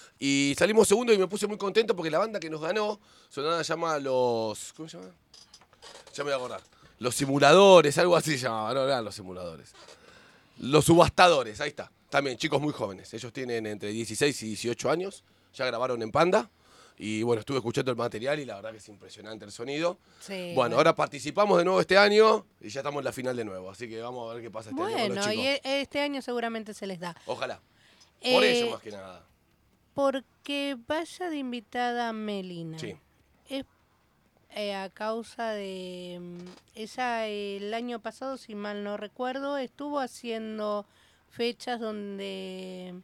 y salimos segundo y me puse muy contento porque la banda que nos ganó, sonada llama los... ¿Cómo se llama? Ya me voy a acordar. Los Simuladores, algo así se llamaba, no eran Los Simuladores. Los Subastadores, ahí está. También chicos muy jóvenes. Ellos tienen entre 16 y 18 años. Ya grabaron en Panda. Y bueno, estuve escuchando el material y la verdad que es impresionante el sonido. Sí, bueno, ahora participamos de nuevo este año y ya estamos en la final de nuevo. Así que vamos a ver qué pasa este año con los chicos. Bueno, y este año seguramente se les da. Ojalá. Por ello más que nada. Porque vaya de invitada Melina. Sí. Es a causa de... Ella el año pasado, si mal no recuerdo, estuvo haciendo fechas donde...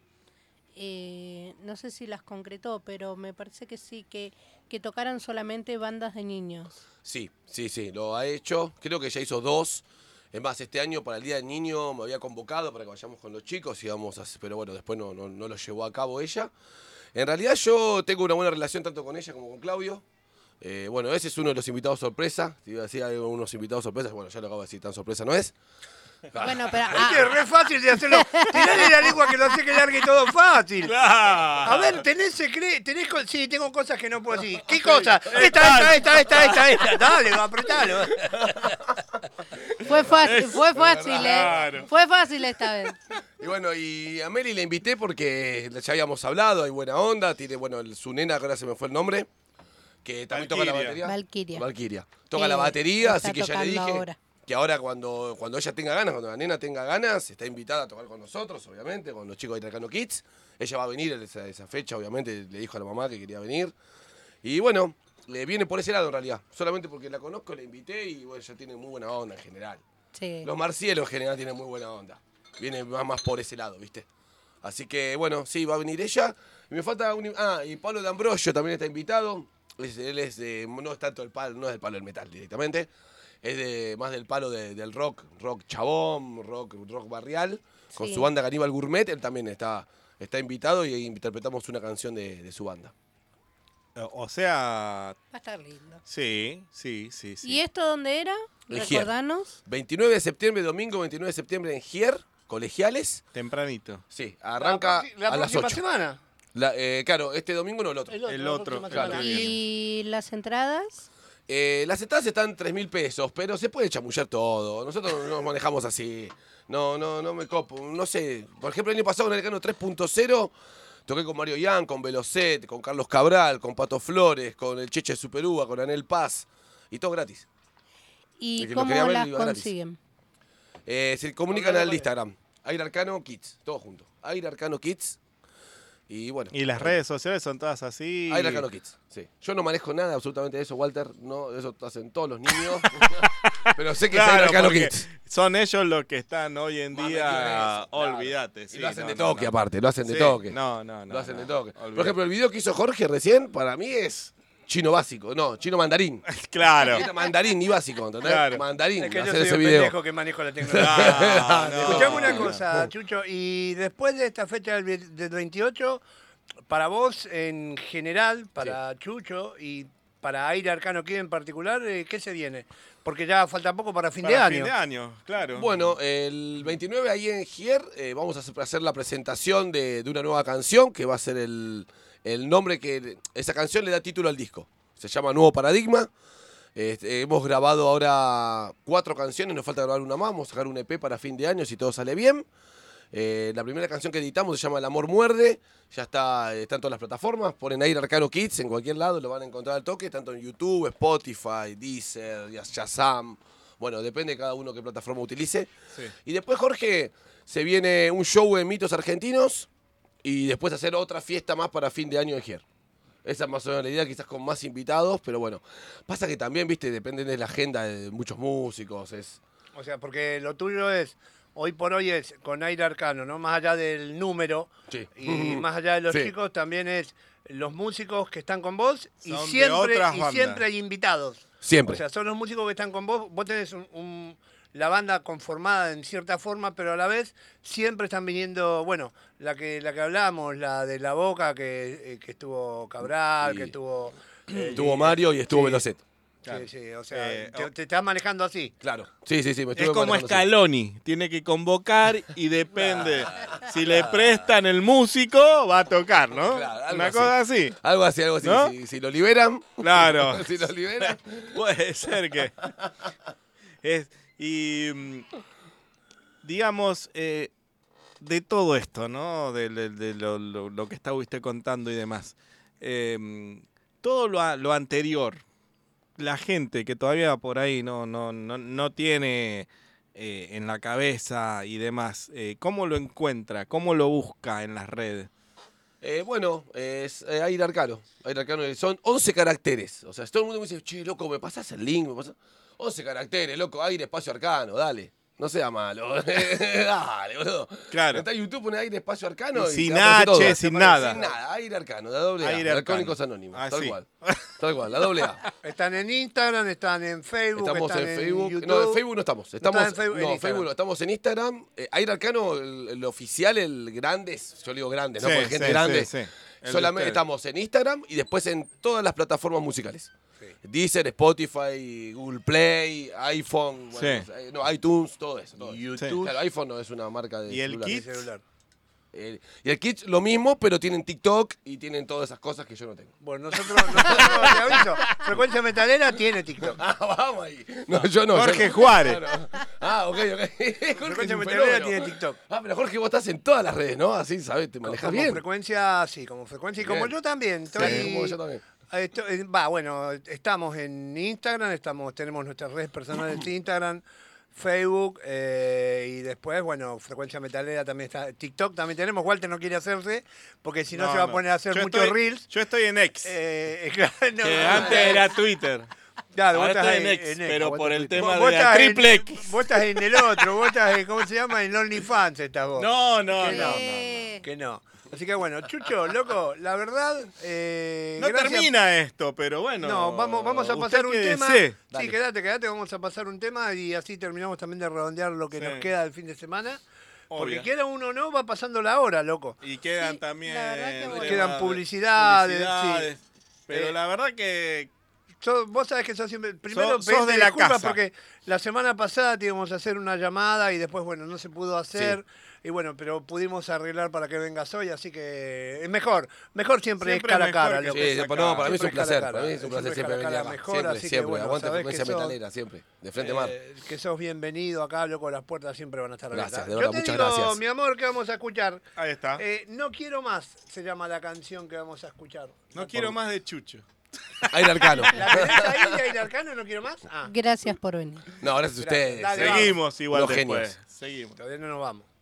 no sé si las concretó, pero me parece que sí, que tocaran solamente bandas de niños. Sí, lo ha hecho. Creo que ya hizo 2. Es más, este año para el Día del Niño me había convocado para que vayamos con los chicos, pero bueno, después no lo llevó a cabo ella. En realidad yo tengo una buena relación tanto con ella como con Claudio. Bueno, ese es uno de los invitados sorpresa. Si iba a decir, hay unos invitados sorpresas, bueno, ya lo acabo de decir, tan sorpresa no es. Bueno, pero... Es re fácil de hacerlo. Tirale la lengua que lo hace que largue todo fácil. Claro. A ver, sí, tengo cosas que no puedo decir. ¿Qué cosas? Esta. Dale, apretalo. Fue fácil, Claro. Fue fácil esta vez. Y bueno, y a Meli la invité porque ya habíamos hablado, hay buena onda, tiene, su nena, que ahora se me fue el nombre, que también toca la batería. Valkyria. Toca la batería, así que ya le dije que ahora cuando ella tenga ganas, cuando la nena tenga ganas, está invitada a tocar con nosotros, obviamente, con los chicos de Tracano Kids. Ella va a venir en esa fecha, obviamente, le dijo a la mamá que quería venir. Y bueno, le viene por ese lado en realidad. Solamente porque la conozco, la invité y bueno, ella tiene muy buena onda en general. Sí. Los Marcielos en general tienen muy buena onda. Viene más por ese lado, ¿viste? Así que bueno, sí, va a venir ella. Y me falta y Pablo D'Ambrosio también está invitado. Él es de, no es tanto el palo, no es del palo del metal directamente. Es más del palo del rock chabón, rock barrial. Con su banda Caníbal Gourmet, él también está invitado y interpretamos una canción de su banda. O sea... Va a estar lindo. Sí. ¿Y esto dónde era? Recordanos. 29 de septiembre, domingo 29 de septiembre en Gier, Colegiales. Tempranito. Sí, arranca a las 8. Semana. Claro, este domingo no, el otro. El otro. ¿Y las entradas? Las entradas están 3.000 pesos, pero se puede chamullar todo. Nosotros no nos manejamos así. No me copo. No sé. Por ejemplo, el año pasado en el Arcano 3.0 toqué con Mario Ian, con Velocet, con Carlos Cabral, con Pato Flores, con el Cheche Superúa, con Anel Paz. Y todo gratis. ¿Y cómo las consiguen? Se comunican al Instagram. Aire Arcano Kids. Todo junto. Aire Arcano Kids. Y bueno. Y las redes sociales son todas así. Aire Arcano Kids, sí. Yo no manejo nada absolutamente de eso, Walter. No, eso hacen todos los niños. Pero sé que es Aire Arcano Kids. Son ellos los que están hoy en día. Olvídate. Sí, y lo hacen de toque, aparte. Lo hacen de toque. No. Lo hacen de toque. Por ejemplo, el video que hizo Jorge recién, para mí es chino básico. No, chino mandarín. Claro. Chino mandarín y básico, ¿entendés? Claro. Mandarín. Es que yo hacer soy ese un video. pendejo que manejo la tecnología. Escuchame una cosa, Chucho. Y después de esta fecha del 28, para vos en general, para Chucho y para Aire Arcano Kid en particular, ¿qué se viene? Porque ya falta poco para fin de año. Fin de año, claro. Bueno, el 29 ahí en Gier vamos a hacer la presentación de una nueva canción que va a ser el nombre que esa canción le da título al disco. Se llama Nuevo Paradigma. Hemos grabado ahora 4 canciones, nos falta grabar una más. Vamos a sacar un EP para fin de año si todo sale bien. La primera canción que editamos se llama El Amor Muerde. Ya está en todas las plataformas. Ponen Aire Arcano Kids en cualquier lado, lo van a encontrar al toque. Tanto en YouTube, Spotify, Deezer, Shazam. Bueno, depende de cada uno qué plataforma utilice. Sí. Y después, Jorge, se viene un show en Mitos Argentinos. Y después hacer otra fiesta más para fin de año en Gier. Esa es más o menos la idea, quizás con más invitados, pero bueno. Pasa que también, viste, depende de la agenda de muchos músicos. O sea, porque lo tuyo es, hoy por hoy es con Aire Arcano, ¿no? Más allá del número Sí. y más allá de los Sí. chicos, también es los músicos que están con vos y Son de siempre, otras bandas. siempre hay invitados. Siempre. O sea, son los músicos que están con vos. Vos tenés la banda conformada en cierta forma, pero a la vez siempre están viniendo, bueno, la que hablábamos, la de La Boca, que estuvo Cabral, que estuvo... Estuvo Mario y estuvo Velocet. Sí, sí, o sea, te estás manejando así. Claro. Sí, me estuve Es como manejando así. Scaloni, tiene que convocar y depende. Si le prestan el músico, va a tocar, ¿no? Claro, algo Una así. cosa así. Algo así. ¿No? Si lo liberan. Claro. Si lo liberan. Puede ser que. Digamos, de todo esto, ¿no? De lo que está usted contando y demás. Todo lo anterior, la gente que todavía por ahí no tiene en la cabeza y demás, ¿cómo lo encuentra? ¿Cómo lo busca en las redes? Bueno, es Aire Arcano. Aire Arcano son 11 caracteres. O sea, todo el mundo me dice, che, loco, ¿me pasás el link? 11 caracteres, loco, Aire Espacio Arcano, dale. No sea malo. Dale, boludo. Claro. Está en YouTube, pone Aire Espacio Arcano. Sin te aparece todo. H, sin nada. Sin nada, Aire Arcano, la doble A. Aire Arcano. Alcohólicos Anónimos. Ah, tal sí. cual. Tal cual, la doble A. Están en Instagram, están en Facebook, Estamos están en Facebook. YouTube. No, en Facebook no estamos. Estamos en Facebook, en no, Instagram. Facebook no, estamos en Instagram. Aire Arcano, el oficial, el grande, yo le digo grande, ¿no? Sí, Porque gente sí, grande. sí, sí. El de Solamente ustedes. estamos en Instagram y después en todas las plataformas musicales. Deezer, Spotify, Google Play, iPhone, bueno, Sí. no, iTunes, todo eso. Todo eso. YouTube. Claro, iPhone no es una marca de ¿Y el celular. kit? Celular. Y el kit lo mismo, pero tienen TikTok y tienen todas esas cosas que yo no tengo. Bueno, nosotros te aviso, Frecuencia Metalera tiene TikTok. Vamos ahí. No, yo no. Jorge yo no. Juárez. No, no. Ok. Jorge Frecuencia es un Metalera fenómeno. tiene TikTok. Pero Jorge, vos estás en todas las redes, ¿no? Así, ¿sabes? Te manejas Como bien. frecuencia, sí, como frecuencia. Y como Bien. yo también. Sí, Estoy, como yo también. Bueno, estamos en Instagram, tenemos nuestras redes personales de Instagram, Facebook, y después, bueno, Frecuencia Metalera también está. TikTok también tenemos. Walter no quiere hacerse, porque si no, se va a poner a hacer Yo muchos reels. Yo estoy en X, Claro, no, que no, antes era Twitter. Claro, vos Ahora estás estoy en X, pero vos por estás el en- tema vos de la estás en- triple X. Vos estás en el otro, vos estás en, ¿cómo se llama? En OnlyFans estás vos. No. Que no. Así que bueno, Chucho, loco, la verdad... No gracias. termina esto, pero bueno. No, vamos a usted pasar un tema. quédese. Sí, quédate, vamos a pasar un tema y así terminamos también de redondear lo que Sí. nos queda del fin de semana. Porque Obvio. quiera uno o no, va pasando la hora, loco. Y quedan Sí, también. la verdad que bueno. Quedan temas, publicidades, sí. Pero la verdad que Vos sabés que sos siempre... Primero, sos pedite de la disculpas casa. porque la semana pasada íbamos a hacer una llamada y después, bueno, no se pudo hacer. Y bueno, pero pudimos arreglar para que vengas hoy, así que es mejor siempre es Siempre cara a mejor cara. que lo Sí, que no, para mí es un placer. Para mí es un placer siempre venir acá. mejor, Siempre, así que siempre. bueno, Aguante sabés Frecuencia que sos- Metalera, siempre. De frente mar. Que sos bienvenido acá, loco, las puertas siempre van a estar abiertas. Gracias, de verdad, Yo te muchas digo, gracias. mi amor, ¿qué vamos a escuchar? Ahí está. No quiero más, se llama la canción que vamos a escuchar. No quiero más de Chucho. Aire Arcano. ¿La tenés ahí de Aire Arcano? ¿No quiero más? Ah, Gracias por venir. No, gracias a ustedes. Dale, Seguimos igual Los después. genios. Seguimos. todavía no nos vamos.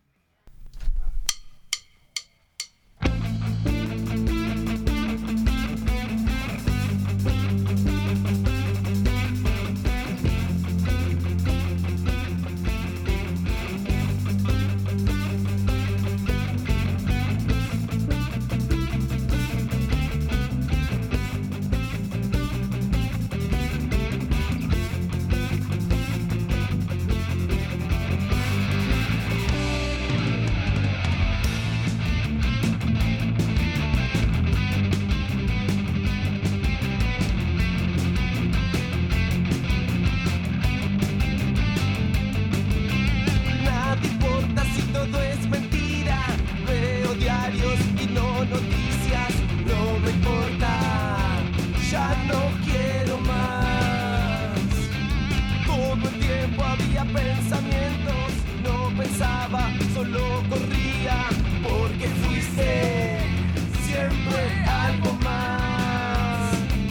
Nada importa si todo es mentira. Veo diarios y no noticias. No me importa, ya no quiero más. Todo el tiempo había pensamientos. No pensaba, solo corría. Porque fuiste siempre algo más.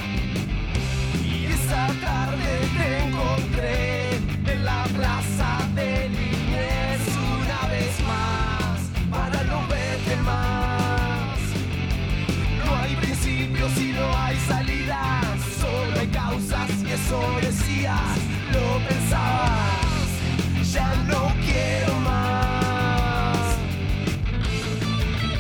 Y esa tarde te encontré en la plaza de Liniers una vez más, para no verte más. No hay principios y no hay salidas, solo hay causas y eso decías, lo pensabas, ya no quiero más.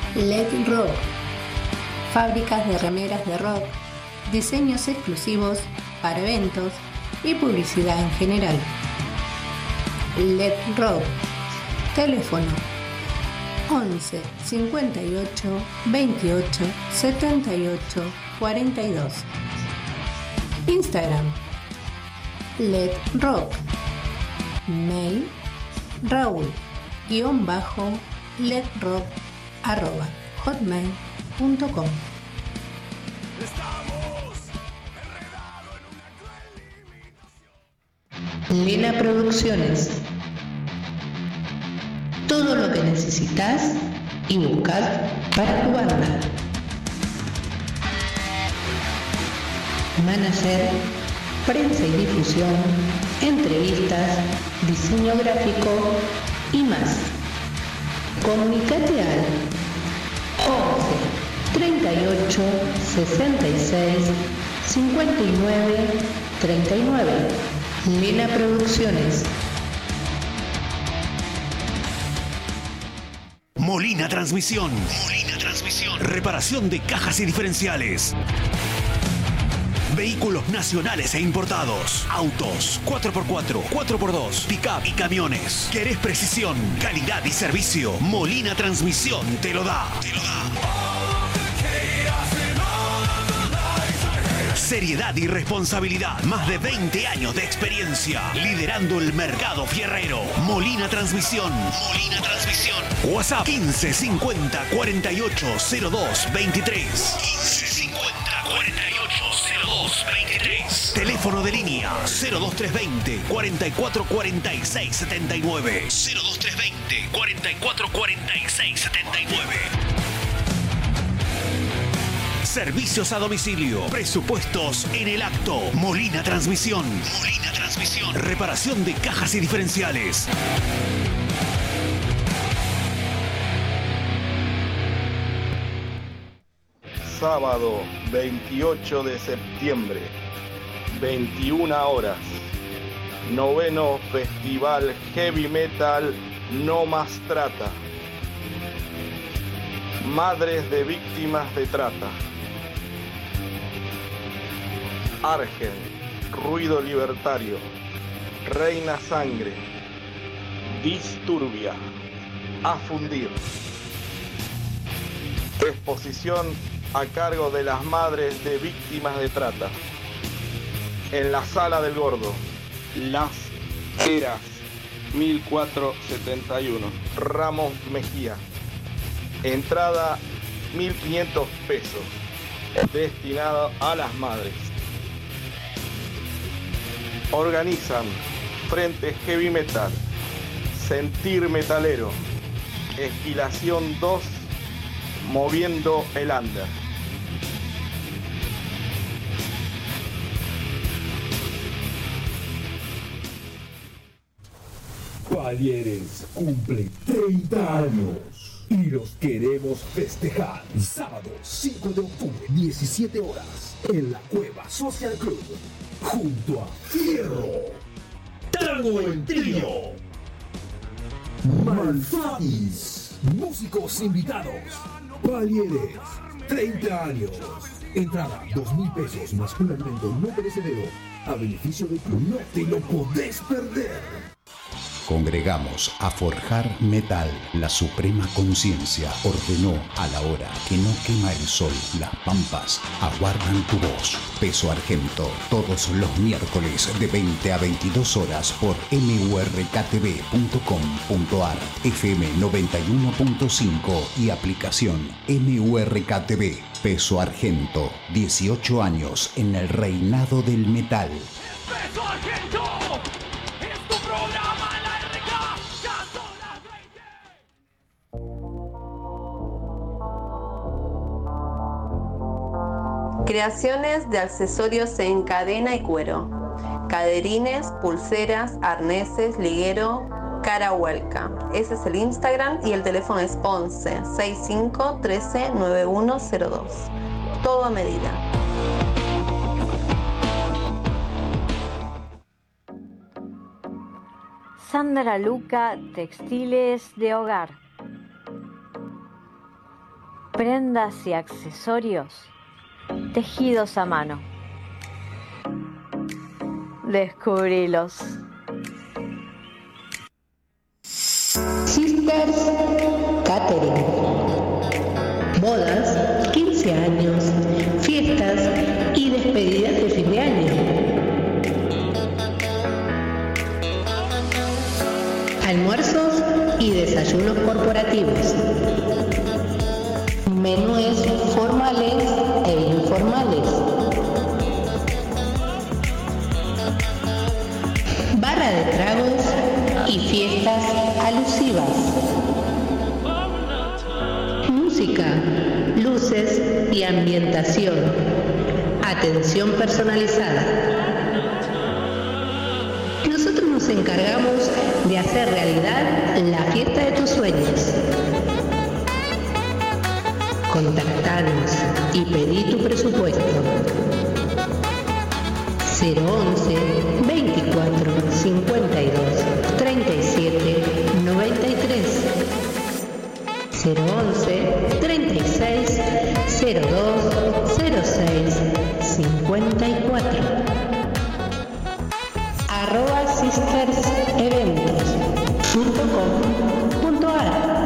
Let Rock. Fábricas de remeras de rock, diseños exclusivos para eventos y publicidad en general. Let Rock. Teléfono 11 58 28 78 42. Instagram Let Rock. Mail Raúl_letrock@hotmail.com. Lena Producciones. Todo lo que necesitas y buscas para tu banda. Manager, prensa y difusión, entrevistas, diseño gráfico y más. Comunicate al 11 38 66 59 39. Lena Producciones. Molina Transmisión. Reparación de cajas y diferenciales. Vehículos nacionales e importados. Autos, 4x4, 4x2, pick-up y camiones. ¿Querés precisión, calidad y servicio? Molina Transmisión te lo da. Seriedad y responsabilidad. Más de 20 años de experiencia. Liderando el mercado fierrero. Molina Transmisión. WhatsApp 15 50 48 02 23. 15 50 48 02 23. Teléfono de línea 02320 44 46 79. 02320 44 46 79. Servicios a domicilio. Presupuestos en el acto. Molina Transmisión. Reparación de cajas y diferenciales. Sábado 28 de septiembre, 21 horas. 9º Festival Heavy Metal No Más Trata. Madres de víctimas de trata. Argen, Ruido Libertario, Reina Sangre, Disturbia, A Fundir. Exposición a cargo de las madres de víctimas de trata. En la Sala del Gordo, Las Heras, 1471, Ramos Mejía. Entrada 1.500 pesos, destinado a las madres. Organizan Frente Heavy Metal, Sentir Metalero, Esquilación 2, Moviendo el Under. Palieres cumple 30 años y los queremos festejar. Sábado 5 de octubre, 17 horas, en la Cueva Social Club, junto a Fierro, Tango en Trío, Malfatis, músicos invitados. Palieres, 30 años. Entrada 2.000 pesos más un alimento no perecedero a beneficio del club. No te lo podés perder. Congregamos a forjar metal. La suprema conciencia ordenó a la hora que no quema el sol. Las pampas aguardan tu voz. Peso Argento, todos los miércoles de 20 a 22 horas por murktv.com.ar, FM 91.5 y aplicación MURKTV. Peso Argento, 18 años en el reinado del metal. ¡Peso Argento! ¡Es tu programa! Creaciones de accesorios en cadena y cuero. Caderines, pulseras, arneses, liguero, cara huelca. Ese es el Instagram y el teléfono es 11 65 13 9102. Todo a medida. Sandra Luca, Textiles de Hogar. prendas y accesorios tejidos a mano. Descubrilos. Sisters Catering. Bodas, 15 años, fiestas y despedidas de fin de año. Almuerzos y desayunos corporativos. Menúes formales e informales. Barra de tragos y fiestas alusivas. Música, luces y ambientación. Atención personalizada. Nosotros nos encargamos de hacer realidad la fiesta de tus sueños. Contactanos y pedí tu presupuesto. 011 24 52 37 93 011 36 02 06 54 @sisterseventos.com.ar.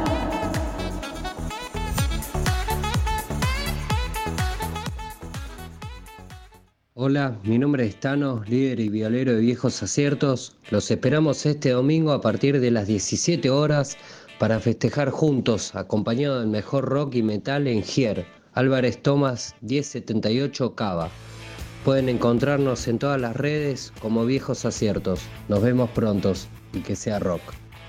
Hola, mi nombre es Thanos, líder y violero de Viejos Aciertos. Los esperamos este domingo a partir de las 17 horas para festejar juntos, acompañado del mejor rock y metal en Gier, Álvarez Tomás 1078 Cava. Pueden encontrarnos en todas las redes como Viejos Aciertos. Nos vemos prontos y que sea rock.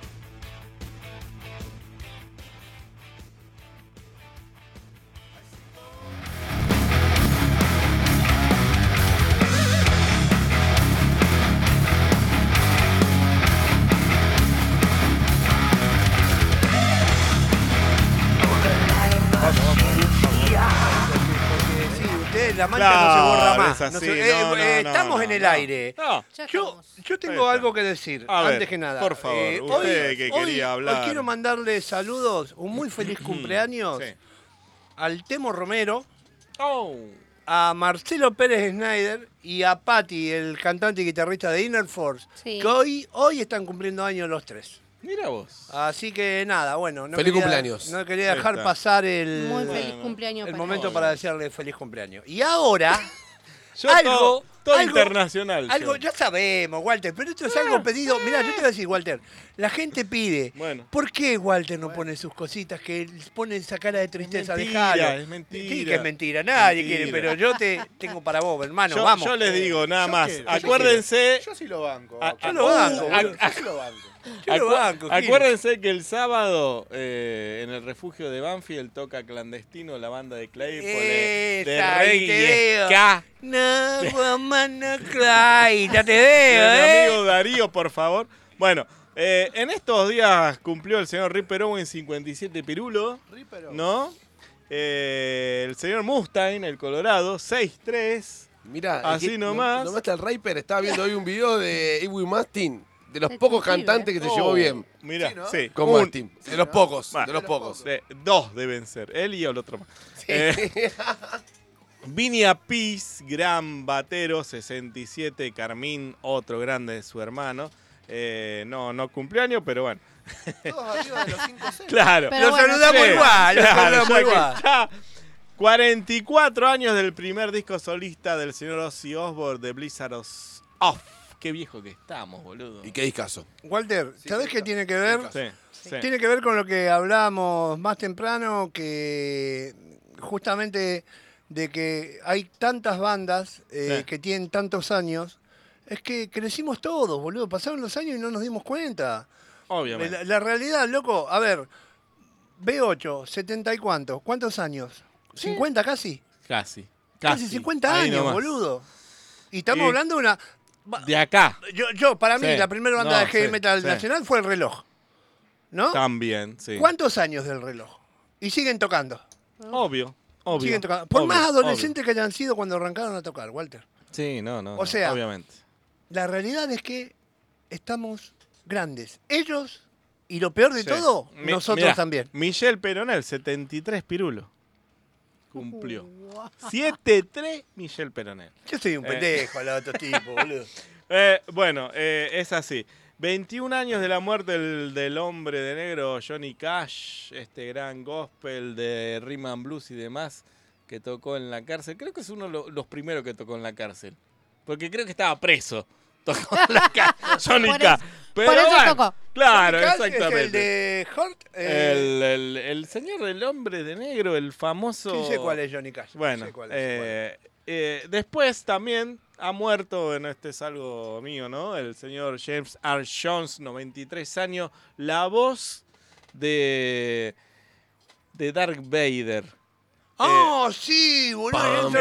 La mancha no se borra más. Es así. Estamos en el aire. No. Yo tengo algo que decir, A ver, antes que nada. por favor, usted que quería hablar. Hoy quiero mandarle saludos, un muy feliz cumpleaños al Temo Romero, a Marcelo Pérez Schneider y a Patti, el cantante y guitarrista de Inner Force, que hoy están cumpliendo años los tres. Mira vos. Así que nada, bueno. Feliz cumpleaños. No quería dejar pasar Muy feliz cumpleaños el para momento todos. para desearle feliz cumpleaños. Y ahora, todo internacional. Algo, ya sabemos, Walter, pero esto es algo pedido. Mirá, yo te voy a decir, Walter, la gente pide. Bueno. ¿Por qué Walter no pone sus cositas que pone esa cara de tristeza? mentira, Dejalo. es mentira. Sí, que es mentira, nadie Mentira. quiere, pero yo te tengo para vos, hermano, vamos. Yo les digo nada Yo más. quiero, Acuérdense. Yo sí lo banco. Yo lo banco, boludo. Yo sí lo banco. Yo lo banco, Gil. Acuérdense que el sábado en el refugio de Banfield toca clandestino la banda de Claypole de reggae y ska. No, woman, no cry. Ya te veo, Mi amigo Darío, por favor. Bueno, en estos días cumplió el señor Ripper Owen 57 pirulo, ¿no? El señor Mustang, el Colorado, 6'3". Mira, así nomás. Nomás está el Ripper. Estaba viendo hoy un video de Iwi Mastin. De los pocos cantantes que se llevó bien. Mira, sí. Con Mastin. De los pocos. Bueno, de los pocos. Dos deben ser. Él y el otro más. Vinia Peace, gran batero, 67. Carmín, otro grande de su hermano. No cumplió año, pero bueno. Todos arriba de los 5-6. Claro. Pero lo saludamos igual. Lo saludamos igual. 44 años del primer disco solista del señor Ozzy Osbourne de Blizzard Off. Qué viejo que estamos, boludo. ¿Y qué discazo? Walter, ¿sabés qué tiene que ver? Sí. Tiene que ver con lo que hablábamos más temprano, que justamente de que hay tantas bandas que tienen tantos años. Es que crecimos todos, boludo. Pasaron los años y no nos dimos cuenta. Obviamente. La realidad, loco, a ver, B8, 70 y cuántos. ¿Cuántos años? ¿50 casi? Casi. Casi 50 Ahí años, nomás. boludo. Y estamos hablando de una... De acá. Yo para mí, Sí. la primera banda de heavy sí, metal sí. nacional fue El Reloj. ¿No? También, sí. ¿Cuántos años del Reloj? Y siguen tocando. Obvio. Siguen tocando. Por obvio, más adolescentes que hayan sido cuando arrancaron a tocar, Walter. Sí, no. O sea, obviamente. La realidad es que estamos grandes. Ellos Y lo peor de Sí. todo, nosotros Mirá, también. Michelle Peronel, 73 pirulos. Cumplió. 7-3 Michelle Peronel. Yo soy un pendejo al otro tipo, boludo. Bueno, es así. 21 años de la muerte del hombre de negro Johnny Cash, este gran gospel de rhythm and blues y demás que tocó en la cárcel. Creo que es uno de los primeros que tocó en la cárcel. Porque creo que estaba preso. Tocó en la cárcel. Johnny Cash. Pero por eso bueno, tocó. claro, Johnny Cash es exactamente. el de Hurt. El señor del hombre de negro, el famoso... Sí sé cuál es Johnny Cash. Bueno, sé cuál es. después también ha muerto, bueno, este es algo mío, ¿no? El señor James R. Jones, 93 años, la voz de Darth Vader. Sí, boludo.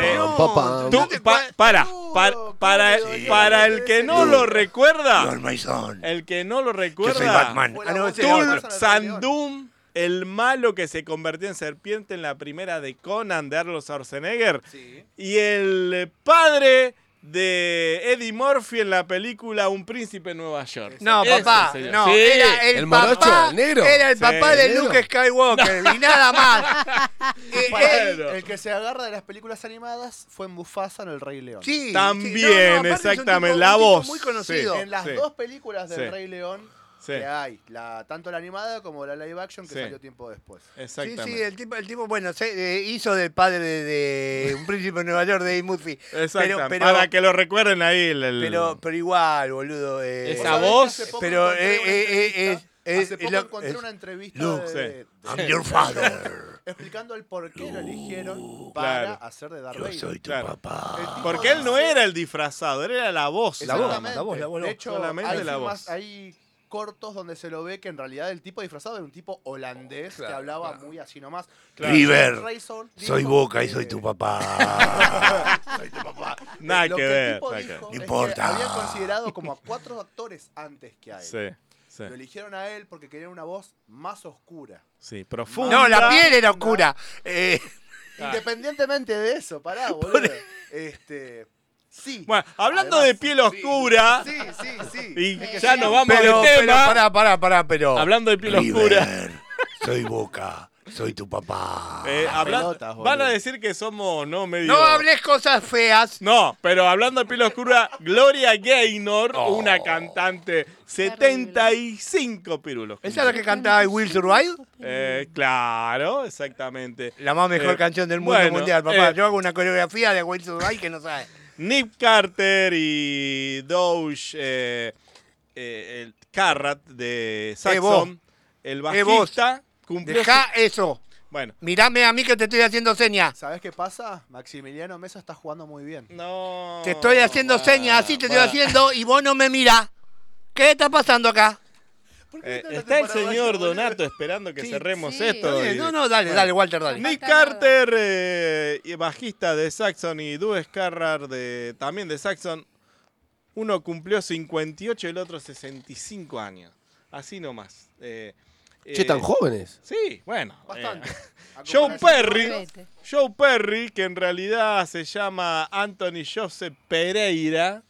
Para el que no lo recuerda, You're my son. el que no lo recuerda, Yo soy Batman. Tul Sandum, el malo que se convirtió en serpiente en la primera de Conan de Arnold Schwarzenegger, y el padre de Eddie Murphy en la película Un príncipe en Nueva York. No, Ese papá, señor. no, Sí. era el morocho, papá, el negro. era el papá de negro. Luke Skywalker y nada más. Bueno. El que se agarra de las películas animadas fue en Mufasa en El Rey León. Sí, También, sí, no, aparte es un exactamente, tipo- la un tipo voz. muy conocido. En las Sí. dos películas del Sí. Rey León Sí. que hay, tanto la animada como la live action que Sí. salió tiempo después. Sí, Exactamente. sí, el tipo bueno, hizo del padre de Un príncipe en Nueva York de Eddie Murphy. Exactamente. Para que lo recuerden ahí. Pero igual, boludo. Esa voz. Pero Hace poco lo- encontré una entrevista Luke, de I'm your father. explicando el por qué lo eligieron Claro. para hacer de Darth Yo Vader. soy tu Claro. papá. El tipo Porque él no era el disfrazado, él era la voz. La voz, Exactamente. la voz. De hecho, Solamente hay, la voz. hay cortos donde se lo ve que en realidad el tipo disfrazado era un tipo holandés que hablaba muy así nomás. River, Razor soy dijo Boca y que- soy tu papá. Soy tu papá. Nada Lo que el ver. tipo nada que dijo ver. No es importa. que habían considerado como a 4 actores antes que a él. Sí, sí. Lo eligieron a él porque querían una voz más oscura. Sí, profunda. No, la piel era oscura. Independientemente de eso, pará, boludo. Sí. Bueno, hablando Además, de piel oscura, Sí. y Es que ya sí. nos vamos Pero, de tema. pará, pero. Hablando de piel oscura. Soy Boca, soy tu papá. pelotas, boludo. Van a decir que somos, no, medio... No hables cosas feas. No, pero hablando de piel oscura, Gloria Gaynor, una cantante, 75 pirulos. ¿Esa es la que cantaba I Will Survive? Claro, exactamente. La más mejor canción del mundo bueno, mundial, papá. Yo hago una coreografía de I Will Survive que no sabes. Nick Carter y Doge el Carrat de Saxon, el bajista, cumplió... Deja eso. Bueno. Mirame a mí que te estoy haciendo señas. ¿Sabés qué pasa? Maximiliano Mesa está jugando muy bien. No. Te estoy haciendo señas, así te estoy haciendo y vos no me mirás. ¿Qué está pasando acá? Está el señor Donato esperando que cerremos esto. Está bien. y- No, dale, Walter, dale. Nick Carter, bajista de Saxon, y Doge Carrat también de Saxon. Uno cumplió 58 y el otro 65 años. Así nomás. Che, tan jóvenes. Sí, bueno. Bastante. Joe Perry, que en realidad se llama Anthony Joseph Pereira,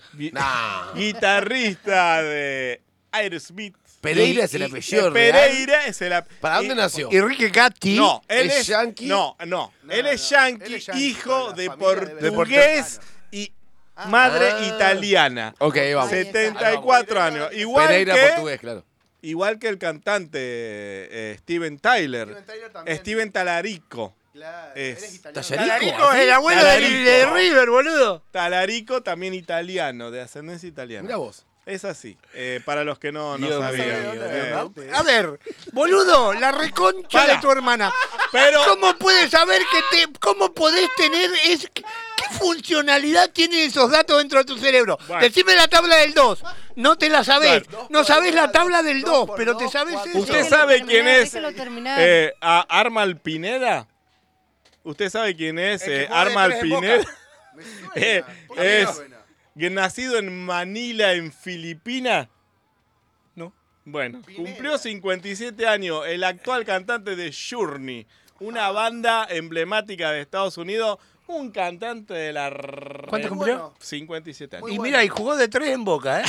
guitarrista de Aerosmith. Pereira es el apellido Pereira es el apellido. ¿Para dónde nació? ¿Y Ricky Gatti? No, él ¿Es es yankee? No, él es yankee, él es yankee, hijo la de familia debe portugués y madre Ah. italiana. Ok, vamos. 74 años. Pereira portugués, claro. Igual que el cantante Steven Tyler. Steven Tyler también. Steven Talarico. Claro, Es- él es italiano. Talarico es el abuelo de River, boludo. Talarico también italiano, de ascendencia italiana. Mira vos. Es así, para los que no Dios sabían. mío, A ver, boludo, la reconcha Para. de tu hermana. Pero ¿Cómo puedes saber cómo podés tener qué funcionalidad tienen esos datos dentro de tu cerebro? Bueno. Decime la tabla del 2. No te la sabés. Claro. No sabés la tabla del 2, pero te sabés eso. ¿Usted sabe quién es Déjelo terminar. Armal Pineda? ¿Usted sabe quién es El que juega de Armal tres en Boca. Pineda? Me suena. ¿Por qué me Es suena? que nacido en Manila, en Filipinas. No. Bueno, Pineda. cumplió 57 años, el actual cantante de Journey, una banda emblemática de Estados Unidos Un cantante de la... ¿Cuánto cumplió? 57 años. Y mira, y jugó de 3 en Boca, ¿eh?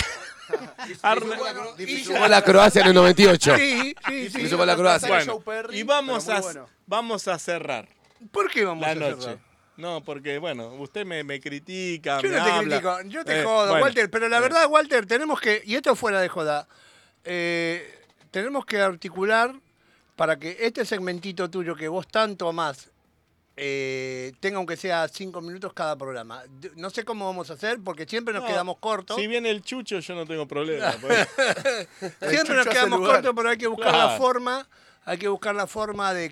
Y jugó la Croacia en el 98. Sí. Hizo con la Croacia. Bueno, y vamos a cerrar. ¿Por qué vamos la a noche? cerrar? No, porque, bueno, usted me critica, Yo me no te habla. critico, yo te jodo, bueno, Walter, pero la verdad, Walter, tenemos que, y esto fuera de joda, tenemos que articular para que este segmentito tuyo que vos tanto amás tenga aunque sea 5 minutos cada programa. No sé cómo vamos a hacer porque siempre nos quedamos cortos. Si viene el Chucho yo no tengo problema. Siempre nos quedamos cortos, pero hay que buscar Claro. la forma, de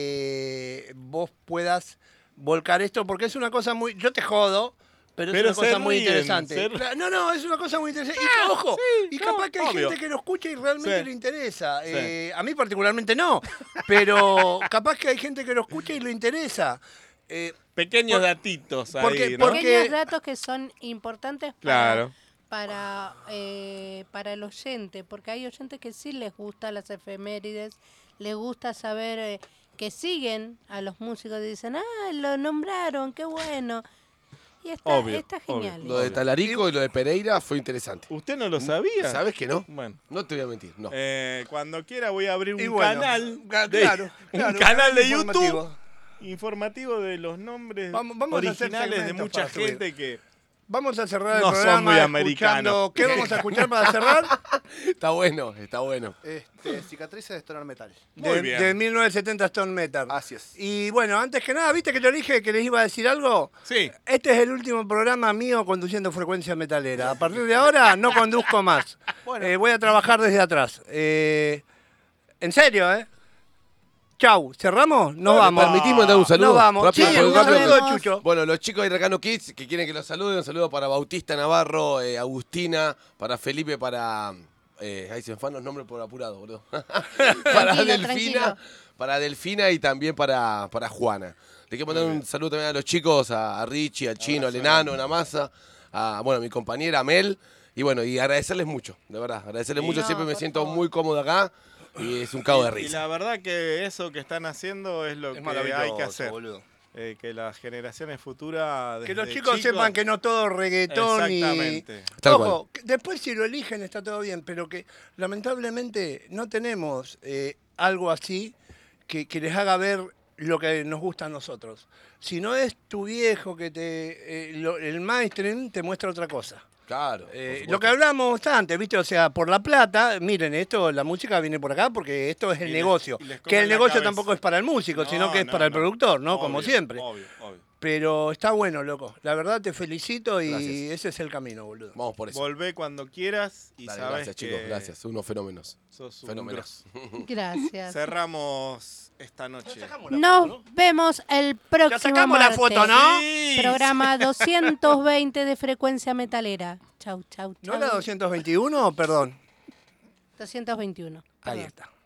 que vos puedas volcar esto porque es una cosa muy... Yo te jodo, pero es una cosa muy interesante. No, es una cosa muy interesante. Y ojo, y capaz que hay gente que lo escucha y realmente le interesa. A mí particularmente no, pero capaz que hay gente que lo escucha y le interesa. Pequeños datitos ahí, ¿no? Pequeños datos que son importantes Claro. para el oyente, porque hay oyentes que sí les gusta las efemérides, les gusta saber que siguen a los músicos y dicen, lo nombraron, qué bueno. Y está genial. Lo de Talarico y lo de Pereira fue interesante. ¿Usted no lo sabía? ¿Sabes que no? Bueno. No te voy a mentir, no. Cuando quiera voy a abrir un bueno, canal claro, canal de informativo. YouTube informativo de los nombres vamos a hacer originales de segmentos mucha para subir. gente que Vamos a cerrar no el son programa muy americanos. escuchando... ¿Qué vamos a escuchar para cerrar? Está bueno. Cicatrices de Stoner Metal. De 1970 Stone Metal. Así es. Y bueno, antes que nada, ¿viste que yo dije que les iba a decir algo? Sí. Este es el último programa mío conduciendo Frecuencia Metalera. A partir de ahora no conduzco más. Voy a trabajar desde atrás. En serio, ¿eh? Chau, ¿cerramos? Nos vamos. ¿Permitís mandar un saludo? Nos vamos. Rápido, Sí, porque un rápido. saludo de Chucho. Bueno, los chicos de Iracano Kids que quieren que los saluden, un saludo para Bautista Navarro, Agustina, para Felipe, para... ahí se me van los nombres por apurado, boludo. Para Delfina, para Delfina y también para Juana. Le quiero mandar un saludo también a los chicos, a Richie, al Chino, al Enano, a Namasa, a mi compañera Mel. Y bueno, y agradecerles mucho, de verdad. Agradecerles mucho, siempre me siento muy cómodo acá. Y es un cago de risa. Y la verdad que eso que están haciendo es lo que hay que hacer. Boludo. Que las generaciones futuras... Que los chicos sepan que no todo reggaetón Exactamente. y... Ojo, después si lo eligen está todo bien, pero que lamentablemente no tenemos algo así que les haga ver lo que nos gusta a nosotros. Si no es tu viejo que el mainstream te muestra otra cosa. Claro. Lo que hablamos antes, ¿viste? O sea, por la plata, miren, la música viene por acá porque esto es el negocio. Que el negocio tampoco es para el músico, sino que es para el productor, ¿no? Como siempre. Obvio. Pero está bueno, loco. La verdad te felicito y Gracias. ese es el camino, boludo. Vamos por eso. Volvé cuando quieras y Dale, sabes gracias, que... chicos, gracias. Unos fenómenos. Sos un Fenómenos. Gracias. Cerramos esta noche. Nos vemos el próximo sacamos la martes. foto, ¿no? Sí. Programa 220 de Frecuencia Metalera. Chau. ¿No era 221? Perdón. 221. Ahí Perdón. está.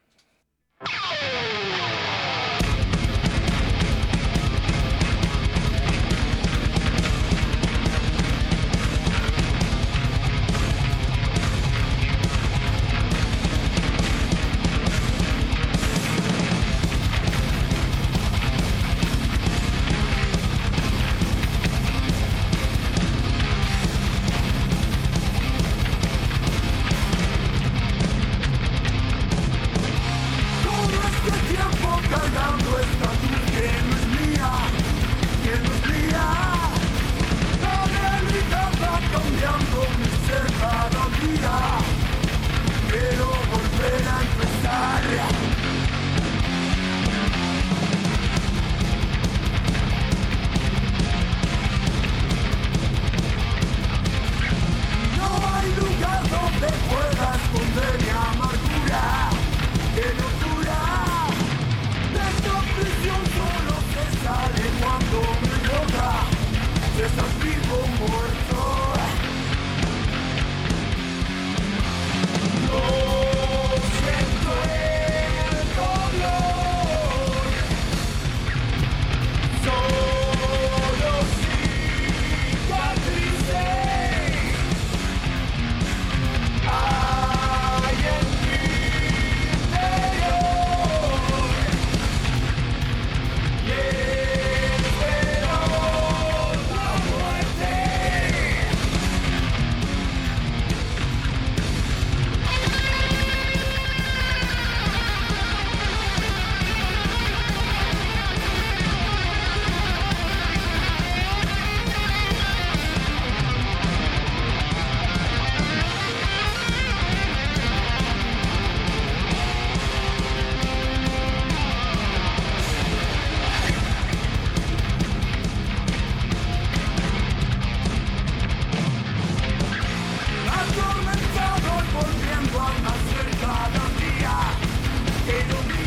en un